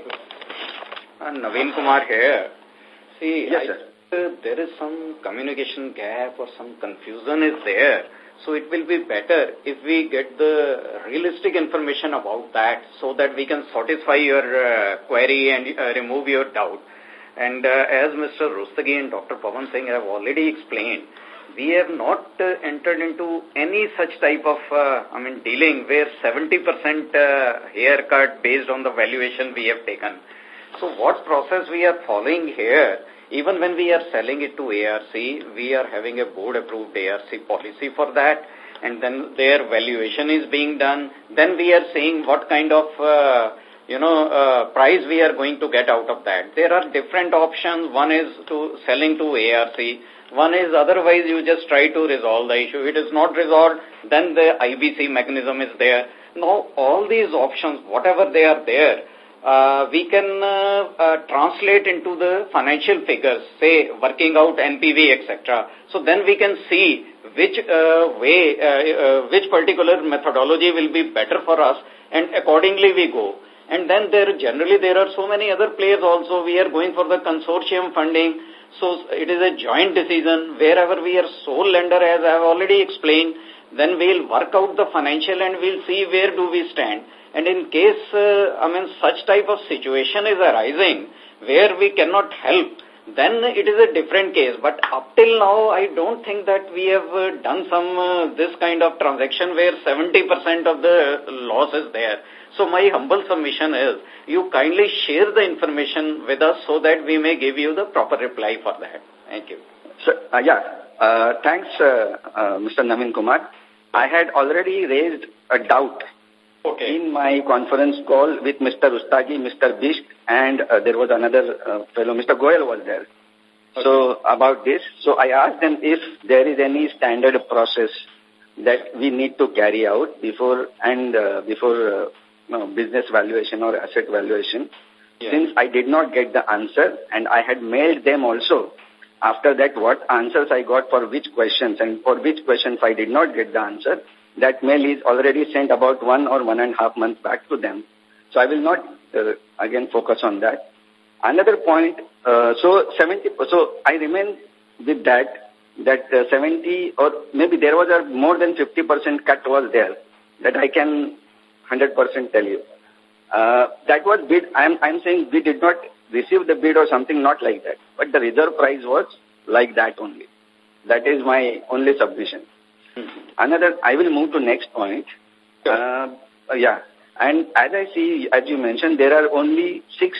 uh, Naveen Kumar here. See, yes, I, sir. Uh, there is some communication gap or some confusion is there. So it will be better if we get the realistic information about that so that we can satisfy your uh, query and uh, remove your doubt. And uh, as Mister Rustagi and Doctor Pavan Singh have already explained, we have not uh, entered into any such type of, uh, I mean, dealing where seventy percent uh, haircut based on the valuation we have taken. So what process we are following here, even when we are selling it to A R C, we are having a board-approved A R C policy for that, and then their valuation is being done. Then we are seeing what kind of, uh, you know, uh, price we are going to get out of that. There are different options. One is to selling to A R C. One is otherwise you just try to resolve the issue. It is not resolved, then the I B C mechanism is there. Now, all these options, whatever they are there, Uh, we can uh, uh, translate into the financial figures, say working out N P V, et cetera. So then we can see which uh, way, uh, uh, which particular methodology will be better for us, and accordingly we go. And then there generally there are so many other players also. We are going for the consortium funding. So it is a joint decision. Wherever we are sole lender, as I have already explained, then we'll work out the financial and we'll see where do we stand. And in case, uh, I mean, such type of situation is arising where we cannot help, then it is a different case. But up till now, I don't think that we have uh, done some uh, this kind of transaction where seventy percent of the loss is there. So my humble submission is, you kindly share the information with us so that we may give you the proper reply for that. Thank you. So, uh, yeah, uh, thanks, uh, uh, Mister Naveen Kumar. I had already raised a doubt Okay. in my conference call with Mister Rustagi, Mister Bisht, and uh, there was another uh, fellow, Mister Goyal was there. Okay. So, about this, so I asked them if there is any standard process that we need to carry out before and uh, before uh, no, business valuation or asset valuation. Yeah. Since I did not get the answer, and I had mailed them also, after that what answers I got for which questions, and for which questions I did not get the answer, that mail is already sent about one or one and a half months back to them. So I will not, uh, again, focus on that. Another point, uh, so seventy, so I remain with that, that uh, seventy or maybe there was a more than fifty percent cut was there, that I can one hundred percent tell you. Uh, that was bid, I'm, I'm saying we did not receive the bid or something, not like that. But the reserve price was like that only. That is my only submission. Mm-hmm. Another, I will move to next point. Sure. Uh, yeah. And as I see, as you mentioned, there are only six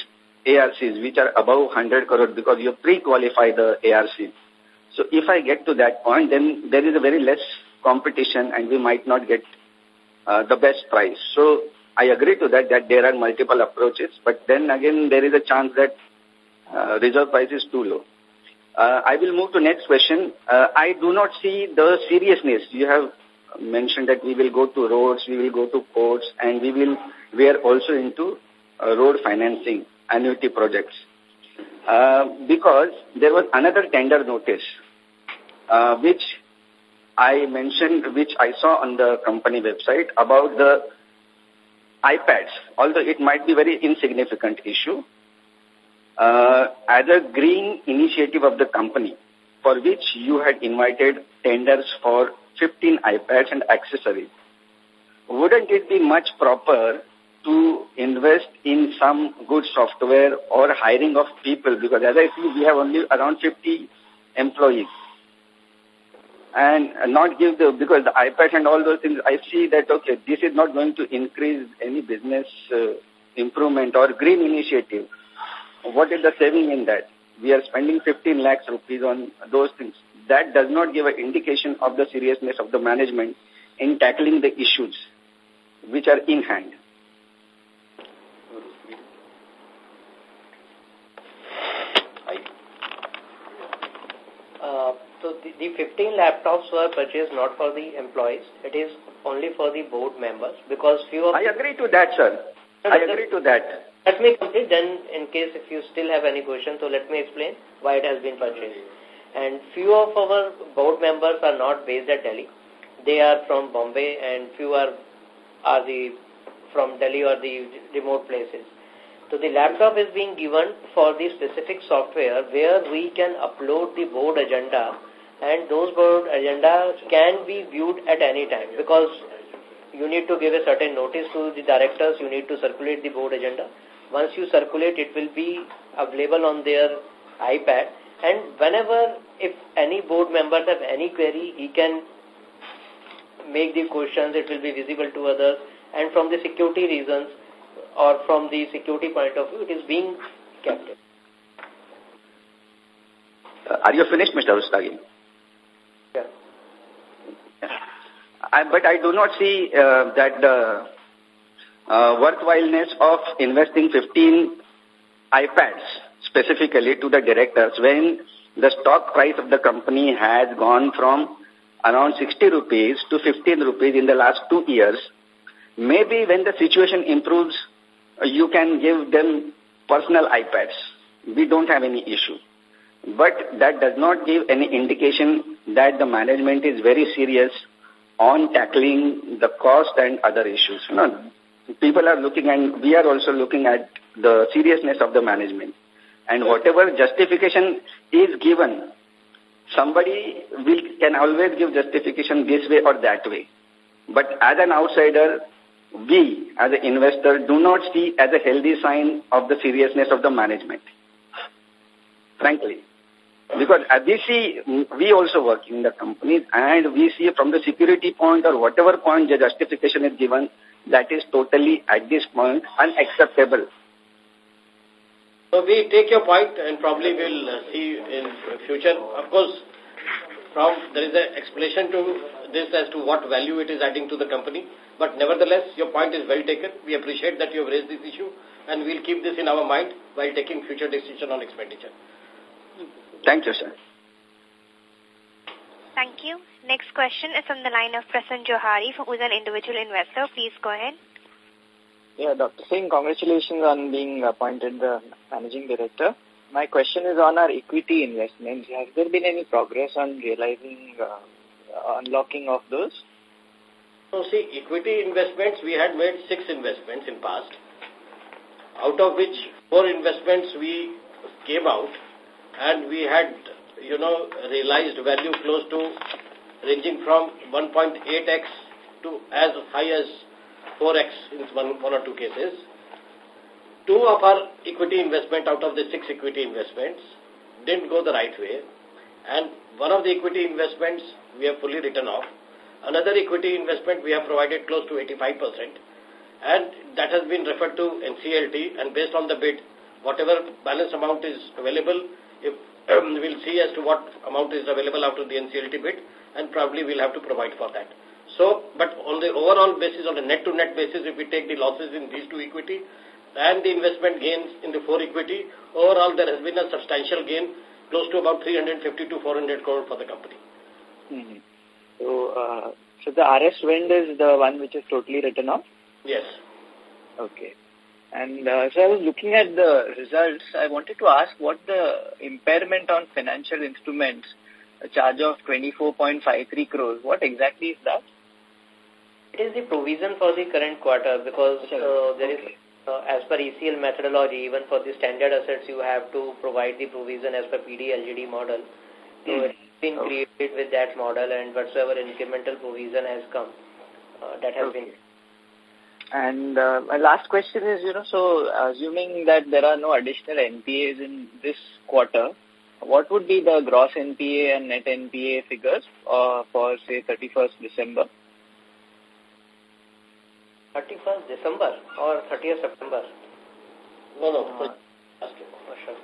A R Cs, which are above one hundred crore, because you pre-qualify the A R C. So if I get to that point, then there is a very less competition and we might not get uh, the best price. So I agree to that, that there are multiple approaches, but then again, there is a chance that uh, reserve price is too low. Uh, I will move to next question. Uh, I do not see the seriousness. You have mentioned that we will go to roads, we will go to ports, and we will, we are also into uh, road financing, annuity projects. Uh, because there was another tender notice, uh, which I mentioned, which I saw on the company website about the iPads, although it might be very insignificant issue, uh, as a green initiative of the company, for which you had invited tenders for fifteen iPads and accessories. Wouldn't it be much proper to invest in some good software or hiring of people? Because as I see, we have only around fifty employees. And not give the, because the iPads and all those things, I see that, okay, this is not going to increase any business uh, improvement or green initiative. What is the saving in that? We are spending fifteen lakhs rupees on those things. That does not give an indication of the seriousness of the management in tackling the issues which are in hand. Uh, so the, the fifteen laptops were purchased not for the employees. It is only for the board members, because few of... I agree to that, sir. No, I agree to that. Let me complete, then in case if you still have any question, so let me explain why it has been purchased. And few of our board members are not based at Delhi. They are from Bombay, and few are, are the from Delhi or the remote places. So the laptop is being given for the specific software where we can upload the board agenda, and those board agenda can be viewed at any time, because you need to give a certain notice to the directors, you need to circulate the board agenda. Once you circulate, it will be available on their iPad, and whenever, if any board members have any query, he can make the questions, it will be visible to others, and from the security reasons or from the security point of view, it is being kept. Uh, are you finished, Mister Rustagi? Yeah. I, but I do not see uh, that the uh, worthwhileness of investing fifteen iPads specifically to the directors when the stock price of the company has gone from around sixty rupees to fifteen rupees in the last two years. Maybe when the situation improves, you can give them personal iPads. We don't have any issue. But that does not give any indication that the management is very serious on tackling the cost and other issues. You know, people are looking, and we are also looking at the seriousness of the management. And whatever justification is given, somebody will can always give justification this way or that way. But as an outsider, we, as an investor, do not see as a healthy sign of the seriousness of the management, frankly. Because as we see, we also work in the companies, and we see from the security point or whatever point the justification is given, that is totally, at this point, unacceptable. So we take your point, and probably we'll uh, see in future. Of course, from there is an explanation to this as to what value it is adding to the company. But nevertheless, your point is well taken. We appreciate that you have raised this issue, and we'll keep this in our mind while taking future decision on expenditure. Thank you, sir. Thank you. Next question is from the line of Prasan Johari, who is an individual investor. Please go ahead. Yeah, Doctor Singh, congratulations on being appointed the managing director. My question is on our equity investments. Has there been any progress on realizing, uh, unlocking of those? So see, equity investments, we had made six investments in past, out of which four investments we came out, and we had, you know, realized value close to ranging from one point eight x to as high as four x in one, one or two cases. Two of our equity investment out of the six equity investments didn't go the right way, and one of the equity investments we have fully written off. Another equity investment we have provided close to eighty-five percent, and that has been referred to N C L T, and based on the bid, whatever balance amount is available, if um, we'll see as to what amount is available after the N C L T bid, and probably we'll have to provide for that. So, but on the overall basis, on a net-to-net basis, if we take the losses in these two equity and the investment gains in the four equity, overall there has been a substantial gain, close to about three hundred fifty to four hundred crore for the company. Mm-hmm. So, uh, so the R S Wind is the one which is totally written off? Yes. Okay. And uh, so I was looking at the results. I wanted to ask what the impairment on financial instruments, a charge of twenty-four point five three crores, what exactly is that? It is the provision for the current quarter because uh, there okay. is, uh, as per E C L methodology, even for the standard assets, you have to provide the provision as per P D L G D model. So mm. it's been okay. created with that model, and whatsoever incremental provision has come, uh, that has okay. been. And uh, my last question is, you know, so assuming that there are no additional N P As in this quarter, what would be the gross N P A and net N P A figures uh, for, say, thirty-first December? thirty-first December or thirtieth September? No, no. Uh, oh, sure.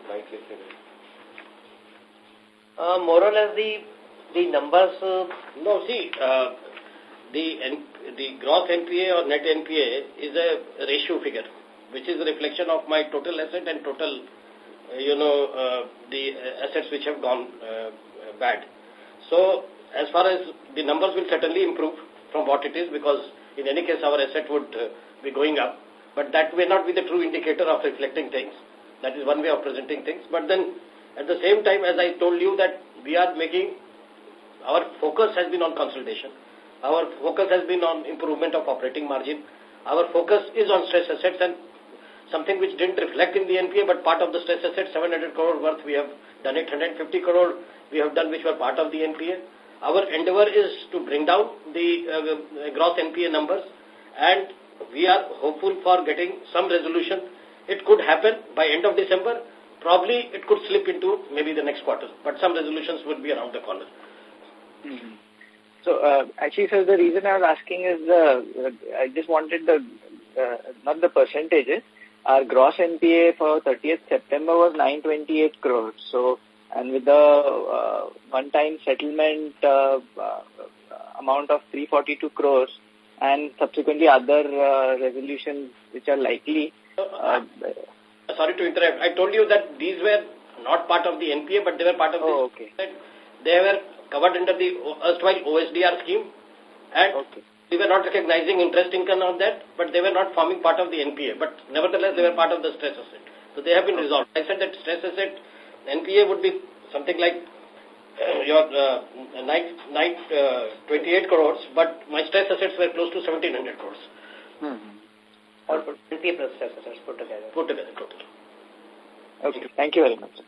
Uh, more or less the the numbers. Uh, no, see, uh, the N the gross N P A or net N P A is a ratio figure, which is a reflection of my total asset and total, uh, you know, uh, the assets which have gone uh, bad. So, as far as the numbers will certainly improve from what it is, because in any case our asset would uh, be going up, but that may not be the true indicator of reflecting things. That is one way of presenting things. But then, at the same time, as I told you that we are making, our focus has been on consolidation. Our focus has been on improvement of operating margin. Our focus is on stress assets, and something which didn't reflect in the N P A, but part of the stress assets, seven hundred crore worth we have done it, one hundred fifty crore we have done which were part of the N P A. Our endeavor is to bring down the uh, gross N P A numbers, and we are hopeful for getting some resolution. It could happen by end of December. Probably it could slip into maybe the next quarter, but some resolutions would be around the corner. Mm-hmm. So, uh, actually, sir, the reason I was asking is, uh, I just wanted the, uh, not the percentages. Our gross N P A for thirtieth September was nine hundred twenty-eight crores. So, and with the uh, one-time settlement uh, uh, amount of three hundred forty-two crores and subsequently other uh, resolutions which are likely. Uh, Sorry to interrupt. I told you that these were not part of the N P A, but they were part of oh, this. Okay. They were covered under the erstwhile O S D R scheme, and okay. we were not recognizing interest income on that, but they were not forming part of the N P A. But nevertheless, they were part of the stress asset. So they have been resolved. I said that stress asset N P A would be something like uh, your uh, nine, nine, uh, twenty-eight crores, but my stress assets were close to seventeen hundred crores. Mm-hmm. Or N P A plus stress assets put together. Put together, total. Okay. Thank you very much.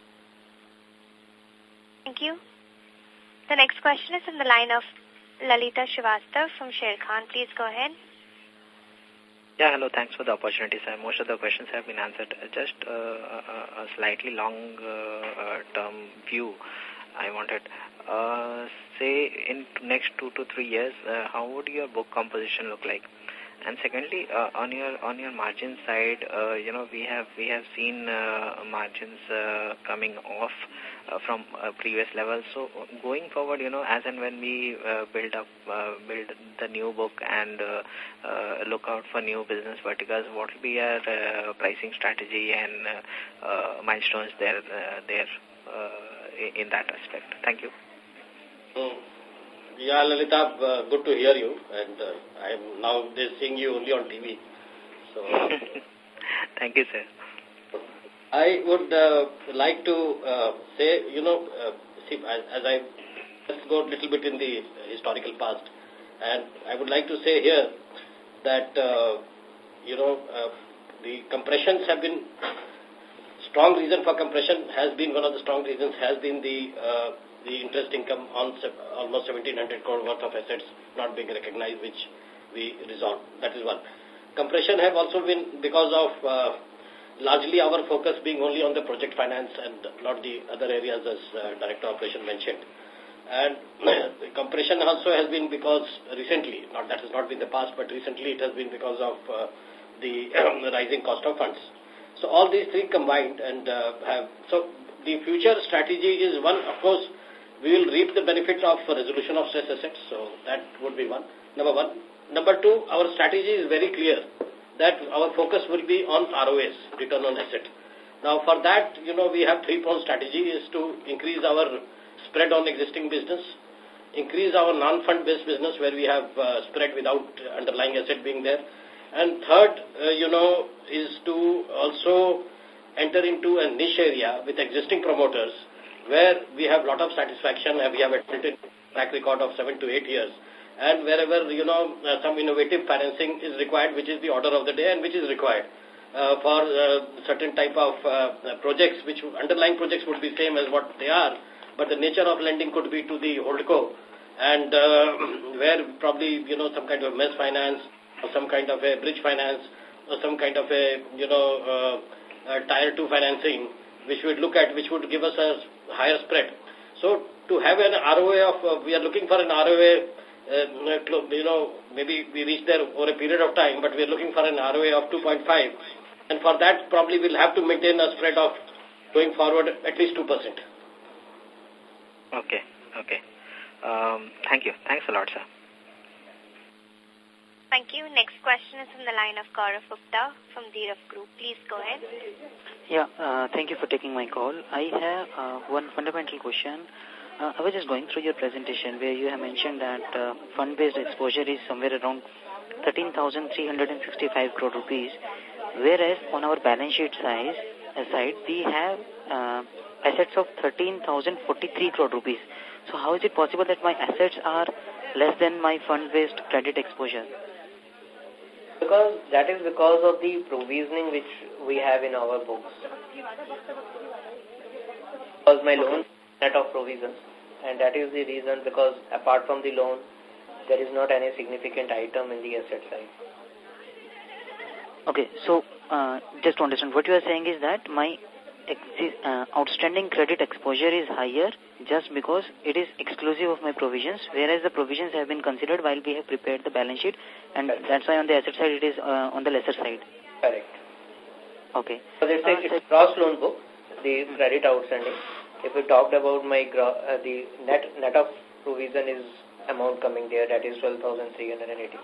Thank you. The next question is from the line of Lalita Srivastava from Sharekhan. Please go ahead. Yeah, hello. Thanks for the opportunity, sir. Most of the questions have been answered. Just uh, a, a slightly long-term uh, view I wanted. Uh, say, in next two to three years, uh, how would your book composition look like? And secondly, uh, on your on your margin side, uh, you know, we have we have seen uh, margins uh, coming off uh, from uh, previous levels. So going forward, you know, as and when we uh, build up uh, build the new book and uh, uh, look out for new business verticals, what will be our uh, pricing strategy and uh, uh, milestones there uh, there uh, in that aspect? Thank you. Mm. Yeah, Lalita, uh, good to hear you, and uh, I am now seeing you only on T V. So, thank you, sir. I would uh, like to uh, say, you know, uh, see, as, as I let's go a little bit in the historical past, and I would like to say here that uh, you know uh, the compressions have been strong reason for compression has been one of the strong reasons has been the uh, the interest income on almost seventeen hundred crore worth of assets not being recognized, which we resolved. That is one. Compression have also been because of uh, largely our focus being only on the project finance and not the other areas as uh, Director of Operation mentioned. And the compression also has been because recently, not that has not been the past, but recently it has been because of uh, the rising cost of funds. So all these three combined and uh, have, so the future strategy is one, of course, we will reap the benefits of resolution of stress assets. So that would be one, number one. Number two, our strategy is very clear that our focus will be on R O As, return on asset. Now for that, you know, we have three-pronged strategy is to increase our spread on existing business, increase our non-fund based business where we have uh, spread without underlying asset being there. And third, uh, you know, is to also enter into a niche area with existing promoters where we have a lot of satisfaction and we have a track record of seven to eight years. And wherever, you know, uh, some innovative financing is required, which is the order of the day and which is required uh, for uh, certain type of uh, projects, which underlying projects would be same as what they are, but the nature of lending could be to the holdco and uh, where probably, you know, some kind of mezz finance, or some kind of a bridge finance, or some kind of a, you know, uh, uh, tier two financing, which we would look at, which would give us a higher spread. So to have an R O A of, uh, we are looking for an R O A, uh, you know, maybe we reach there over a period of time, but we are looking for an R O A of two point five. And for that, probably we'll have to maintain a spread of going forward at least two percent. Okay, okay. Um, thank you. Thanks a lot, sir. Thank you. Next question is from the line of Gaurav Gupta from Dhirav Group. Please go ahead. Yeah, uh, thank you for taking my call. I have uh, one fundamental question. Uh, I was just going through your presentation where you have mentioned that uh, fund-based exposure is somewhere around thirteen thousand three hundred sixty-five crore rupees, whereas on our balance sheet size aside, we have uh, assets of thirteen thousand forty-three crore rupees. So how is it possible that my assets are less than my fund-based credit exposure? Because that is because of the provisioning which we have in our books. Because my loan net of provisions, and that is the reason, because apart from the loan, there is not any significant item in the asset side. Okay, so uh, just to understand, what you are saying is that my uh, outstanding credit exposure is higher just because it is exclusive of my provisions, whereas the provisions have been considered while we have prepared the balance sheet, and Correct. That's why on the asset side it is uh, on the lesser side. Correct. Okay. So it's a, it's a gross loan book, the credit outstanding. If we talked about my uh, the net net of provision is amount coming there, that is twelve thousand three hundred eighty.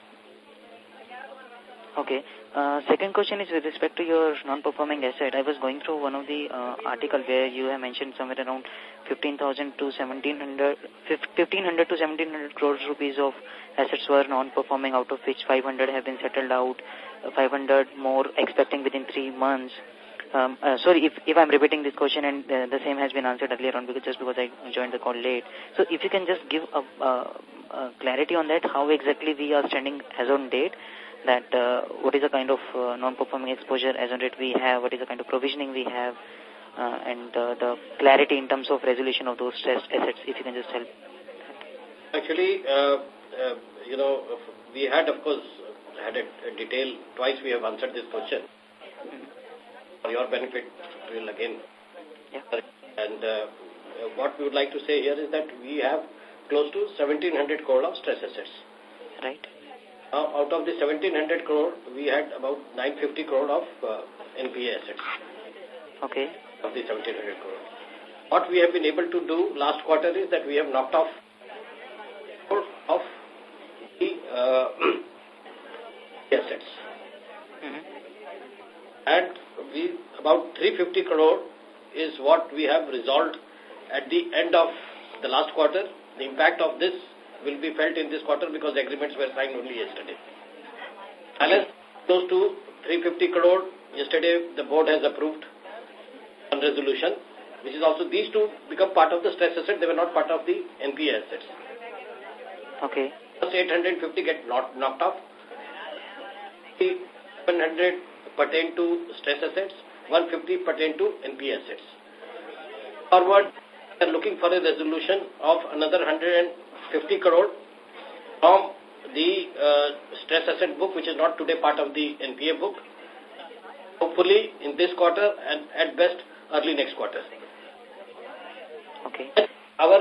Okay. Uh, second question is with respect to your non-performing asset. I was going through one of the uh, article where you have mentioned somewhere around fifteen thousand to seventeen hundred, fifteen hundred to seventeen hundred crores rupees of assets were non-performing, out of which five hundred have been settled out, five hundred more expecting within three months. Um, uh, sorry if, if I'm repeating this question and uh, the same has been answered earlier on, because just because I joined the call late. So if you can just give a, uh, uh, clarity on that, how exactly we are standing as on date, that uh, what is the kind of uh, non-performing exposure as on date we have, what is the kind of provisioning we have, uh, and uh, the clarity in terms of resolution of those stressed assets, if you can just help. Actually, uh, uh, you know, we had, of course, had a, a detail, twice we have answered this question. Mm-hmm. For your benefit, we will again. Yeah. And uh, what we would like to say here is that we have close to seventeen hundred crore of stress assets. Right. Now, out of the seventeen hundred crore, we had about nine hundred fifty crore of uh, N P A assets. Okay. Of the seventeen hundred crore. What we have been able to do last quarter is that we have knocked off of the uh, assets. Mm-hmm. And we about three hundred fifty crore is what we have resolved at the end of the last quarter. The impact of this will be felt in this quarter because the agreements were signed only yesterday. Balance close to three hundred fifty crore. Yesterday the board has approved one resolution, which is also these two become part of the stress asset. They were not part of the N P A assets. Okay. Plus eight hundred fifty get not knocked off. seven hundred pertain to stress assets. one hundred fifty pertain to N P A assets. Forward, we are looking for a resolution of another one hundred fifty crore from the uh, stress asset book, which is not today part of the N P A book. Hopefully in this quarter and at best early next quarter. Okay. Our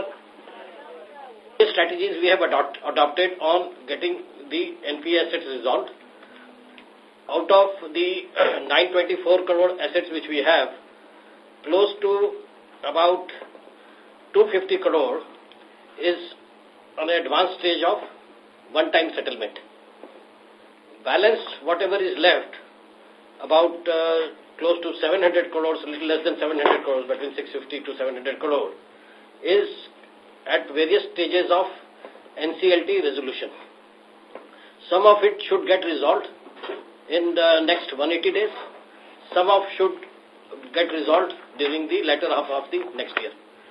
strategies we have adopt, adopted on getting the N P A assets resolved. out of the nine twenty-four crore assets which we have, close to about two fifty crore is on an advanced stage of one-time settlement. Balance, whatever is left, about uh, close to seven hundred crores, a little less than seven hundred crores, between six fifty to seven hundred crore, is at various stages of N C L T resolution. Some of it should get resolved in the next one hundred eighty days. Some of should get resolved during the latter half of the next year.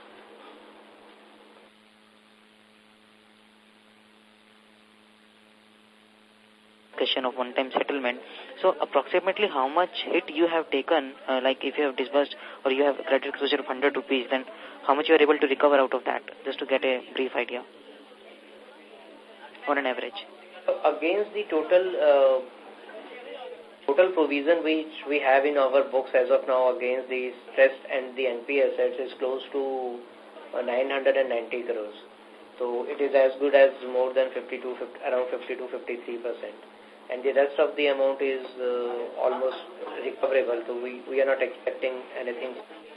Question of one-time settlement. So approximately how much hit you have taken, uh, like if you have disbursed or you have credit exposure of one hundred rupees, then how much you are able to recover out of that, just to get a brief idea on an average? Against the total uh, total provision which we have in our books as of now against the stressed and the N P A assets is close to uh, nine hundred ninety crores. So it is as good as more than fifty-two, fifty, around fifty-two, fifty-three percent. And the rest of the amount is uh, almost recoverable. So we, we are not expecting anything.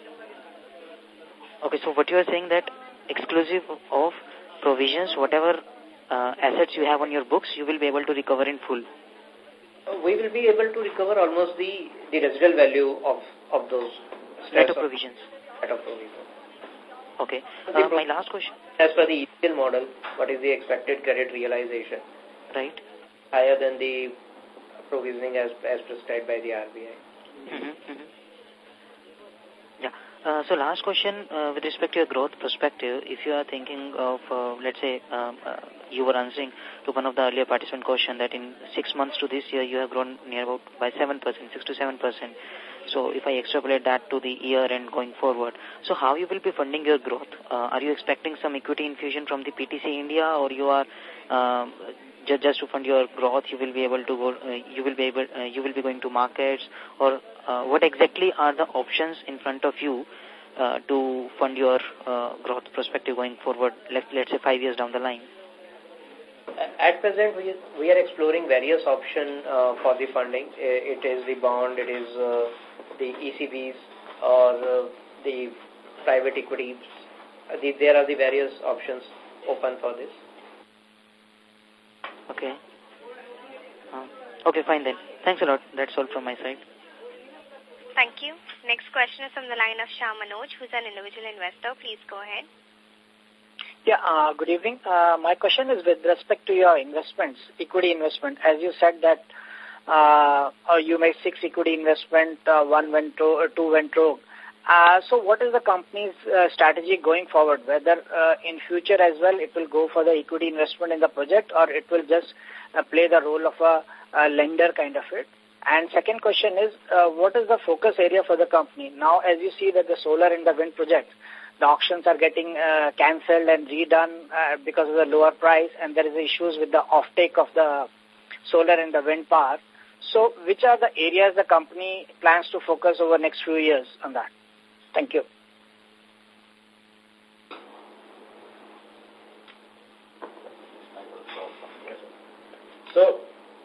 Okay, so what you are saying that exclusive of provisions, whatever uh, assets you have on your books, you will be able to recover in full? We will be able to recover almost the, the residual value of, of those. Net of provisions. Net of provisions. Okay. Uh, my last question. As per the E C L model, what is the expected credit realization? Right. Higher than the provisioning as, as prescribed by the R B I. Mm-hmm, mm-hmm. Yeah. Uh, so last question uh, with respect to your growth perspective, if you are thinking of, uh, let's say, um, uh, you were answering to one of the earlier participant question that in six months to this year you have grown near about by seven percent, six to seven percent. So if I extrapolate that to the year and going forward, so how you will be funding your growth? Uh, are you expecting some equity infusion from the P T C India, or you are um, just, just to fund your growth, you will be able to go, uh, you will be able, uh, you will be going to markets, or uh, what exactly are the options in front of you uh, to fund your uh, growth perspective going forward, let, let's say five years down the line? At present, we, we are exploring various options uh, for the funding. It is the bond, it is uh, the E C Bs, or uh, the private equities. Uh, the, there are the various options open for this. Okay. Uh, okay, fine then. Thanks a lot. That's all from my side. Thank you. Next question is from the line of Shah Manoj, who's an individual investor. Please go ahead. Yeah, uh, good evening. Uh, my question is with respect to your investments, equity investment. As you said that uh, uh, you made six equity investment, uh, one went to, uh, two went rogue. Uh, so what is the company's uh, strategy going forward? Whether uh, in future as well it will go for the equity investment in the project, or it will just uh, play the role of a, a lender kind of it? And second question is, uh, what is the focus area for the company? Now, as you see that the solar and the wind projects, the auctions are getting uh, cancelled and redone uh, because of the lower price, and there is issues with the offtake of the solar and the wind power. So which are the areas the company plans to focus over the next few years on that? Thank you. So,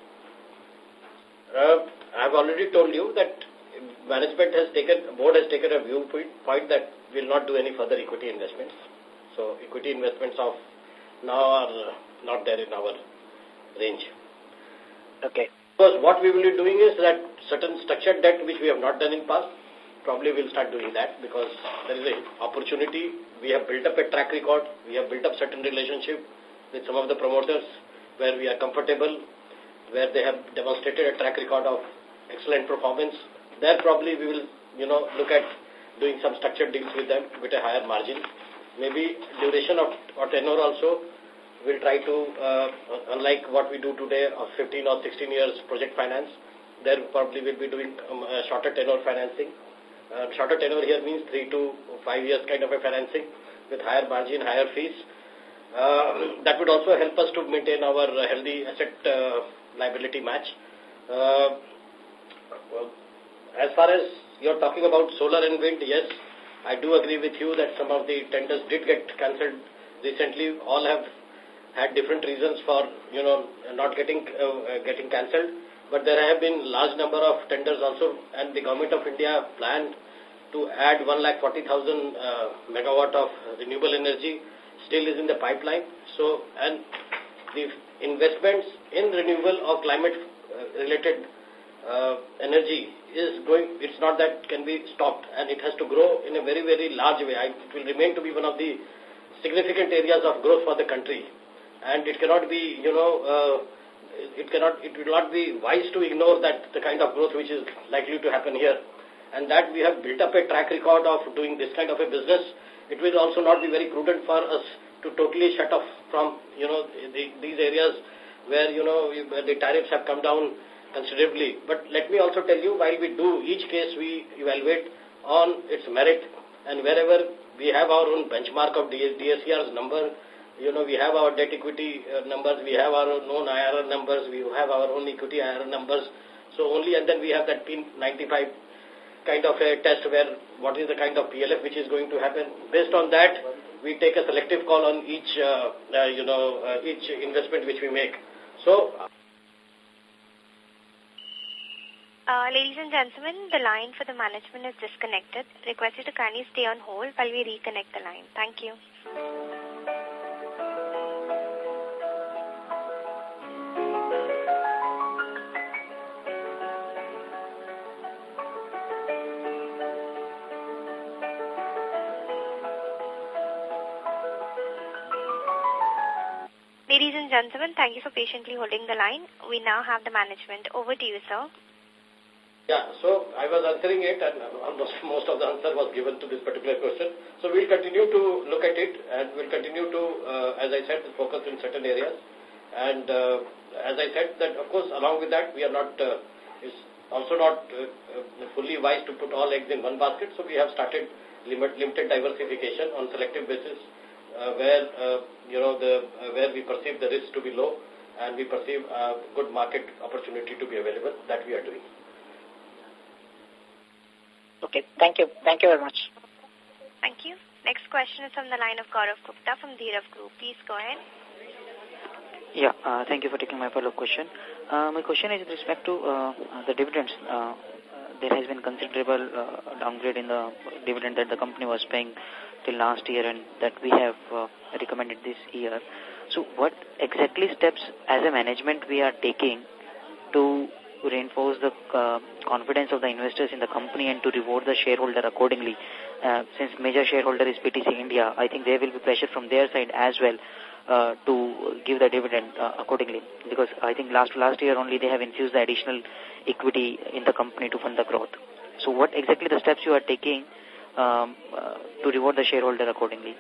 uh, I have already told you that management has taken, board has taken a viewpoint that we will not do any further equity investments. So, equity investments of now are not there in our range. Okay. Because what we will be doing is that certain structured debt which we have not done in past, probably we'll start doing that because there is an opportunity. We have built up a track record. We have built up certain relationship with some of the promoters where we are comfortable, where they have demonstrated a track record of excellent performance. There probably we will, you know, look at doing some structured deals with them with a higher margin. Maybe duration of or tenure also, we'll try to, uh, unlike what we do today of fifteen or sixteen years project finance, there probably we'll be doing um, a shorter tenure financing. Uh, shorter tenure here means three to five years kind of a financing with higher margin, higher fees. Uh, that would also help us to maintain our healthy asset uh, liability match. Uh, well, as far as you're talking about solar and wind, yes, I do agree with you that some of the tenders did get cancelled recently. All have had different reasons for, you know, not getting uh, getting cancelled. but there have been large number of tenders also, and the Government of India planned to add one lakh forty thousand uh, megawatt of renewable energy, still is in the pipeline. So, and the investments in renewable or climate uh, related uh, energy is going, it's not that can be stopped, and it has to grow in a very, very large way. I, it will remain to be one of the significant areas of growth for the country. And it cannot be, you know, uh, it cannot, it will not be wise to ignore that the kind of growth which is likely to happen here. And that we have built up a track record of doing this kind of a business. It will also not be very prudent for us to totally shut off from, you know, the, these areas where, you know, where the tariffs have come down considerably. But let me also tell you, while we do each case, we evaluate on its merit, and wherever we have our own benchmark of D S C R's number, you know, we have our debt equity uh, numbers, we have our own I R R numbers, we have our own equity I R R numbers. So only, and then we have that P ninety-five kind of a test where what is the kind of P L F which is going to happen. Based on that, we take a selective call on each, uh, uh, you know, uh, each investment which we make. So, Uh, ladies and gentlemen, the line for the management is disconnected. Request you to kindly stay on hold while we reconnect the line. Thank you. Ladies and gentlemen, thank you for patiently holding the line. We now have the management. Over to you, sir. Yeah, so I was answering it, and almost most of the answer was given to this particular question. So we'll continue to look at it, and we'll continue to, uh, as I said, focus in certain areas. And uh, as I said, that of course, along with that, we are not, uh, it's also not uh, uh, fully wise to put all eggs in one basket. So we have started limit, limited diversification on selective basis, uh, where uh, you know the uh, where we perceive the risk to be low, and we perceive a good market opportunity to be available. That we are doing. Okay, thank you. Thank you very much. Thank you. Next question is from the line of Gaurav Gupta from Dhirav Group. Please go ahead. Yeah, uh, thank you for taking my follow-up question. Uh, my question is with respect to uh, the dividends. Uh, there has been considerable uh, downgrade in the dividend that the company was paying till last year and that we have uh, recommended this year. So what exactly steps as a management we are taking to reinforce the uh, confidence of the investors in the company and to reward the shareholder accordingly? Uh, since major shareholder is P T C India, I think there will be pressure from their side as well uh, to give the dividend uh, accordingly, because I think last last year only they have infused the additional equity in the company to fund the growth. So what exactly the steps you are taking um, uh, to reward the shareholder accordingly?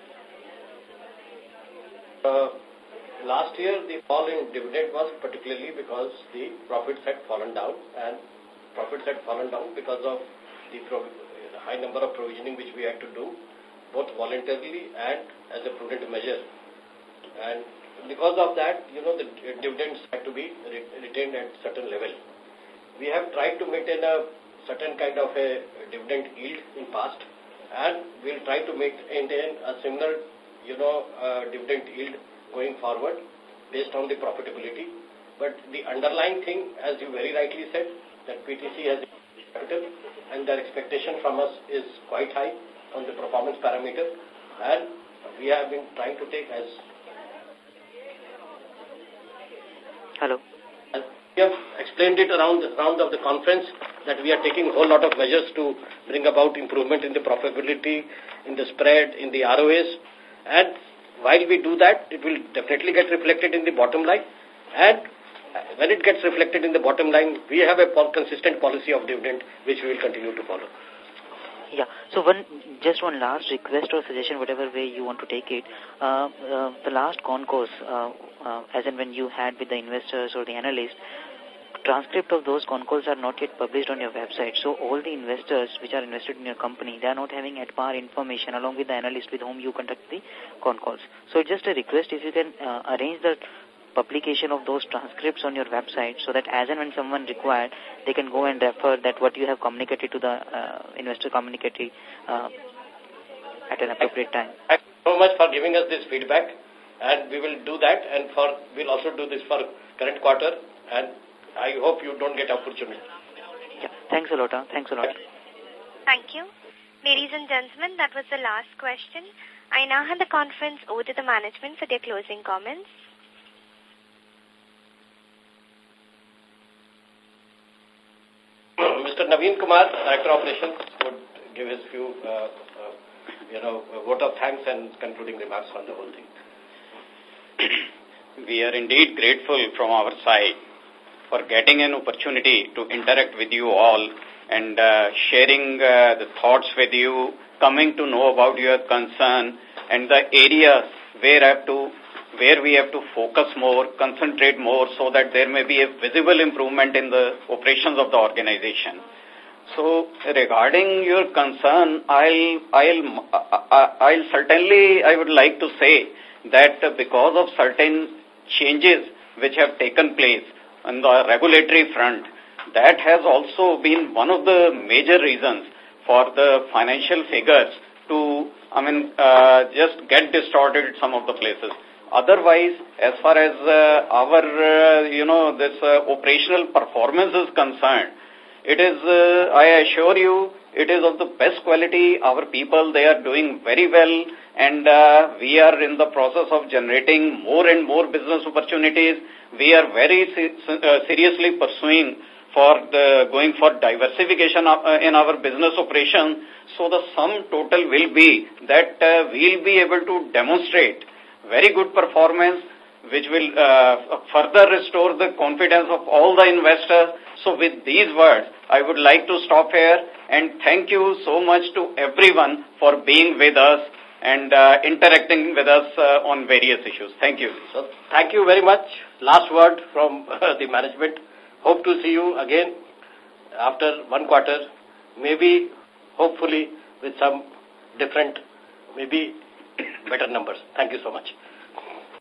Uh, Last year, the fall in dividend was particularly because the profits had fallen down, and profits had fallen down because of the high number of provisioning which we had to do, both voluntarily and as a prudent measure. And because of that, you know, the dividends had to be retained at certain level. We have tried to maintain a certain kind of a dividend yield in past, and we'll try to maintain a similar, you know, uh, dividend yield going forward based on the profitability. But the underlying thing, as you very rightly said, that P T C has capital and their expectation from us is quite high on the performance parameter, and we have been trying to take as... Hello. As we have explained it around the round of the conference that we are taking a whole lot of measures to bring about improvement in the profitability, in the spread, in the R O As, and while we do that, it will definitely get reflected in the bottom line. And when it gets reflected in the bottom line, we have a consistent policy of dividend which we will continue to follow. Yeah. So one, just one last request or suggestion, whatever way you want to take it. Uh, uh, the last concourse, uh, uh, as in when you had with the investors or the analysts, transcript of those con calls are not yet published on your website. So all the investors which are invested in your company, they are not having at par information along with the analyst with whom you conduct the con calls. So just a request, if you can uh, arrange the publication of those transcripts on your website so that as and when someone required, they can go and refer that what you have communicated to the uh, investor community uh, at an appropriate time. Thank you so much for giving us this feedback, and we will do that, and for we'll also do this for current quarter, and I hope you don't get opportunity. Yeah. Thanks a lot. Huh? Thanks a lot. Thank you. Ladies and gentlemen, that was the last question. I now hand the conference over to the management for their closing comments. Mister Naveen Kumar, Director of Operations, would give his few, uh, uh, you know, vote of thanks and concluding remarks on the whole thing. We are indeed grateful from our side for getting an opportunity to interact with you all and uh, sharing uh, the thoughts with you, coming to know about your concern and the areas where I have to, where we have to focus more, concentrate more, so that there may be a visible improvement in the operations of the organization. So, regarding your concern, I'll, I'll, I'll certainly, I would like to say that because of certain changes which have taken place on the regulatory front, that has also been one of the major reasons for the financial figures to, I mean, uh, just get distorted at some of the places. Otherwise, as far as uh, our, uh, you know, this uh, operational performance is concerned, it is, uh, I assure you, it is of the best quality. Our people, they are doing very well, and uh, we are in the process of generating more and more business opportunities. We are very se uh, seriously pursuing for the going for diversification of, uh, in our business operation. So the sum total will be that uh, we'll be able to demonstrate very good performance, which will uh, further restore the confidence of all the investors. So with these words, I would like to stop here and thank you so much to everyone for being with us and uh, interacting with us uh, on various issues. Thank you. So, thank you very much. Last word from uh, the management. Hope to see you again after one quarter, maybe, hopefully, with some different, maybe better numbers. Thank you so much.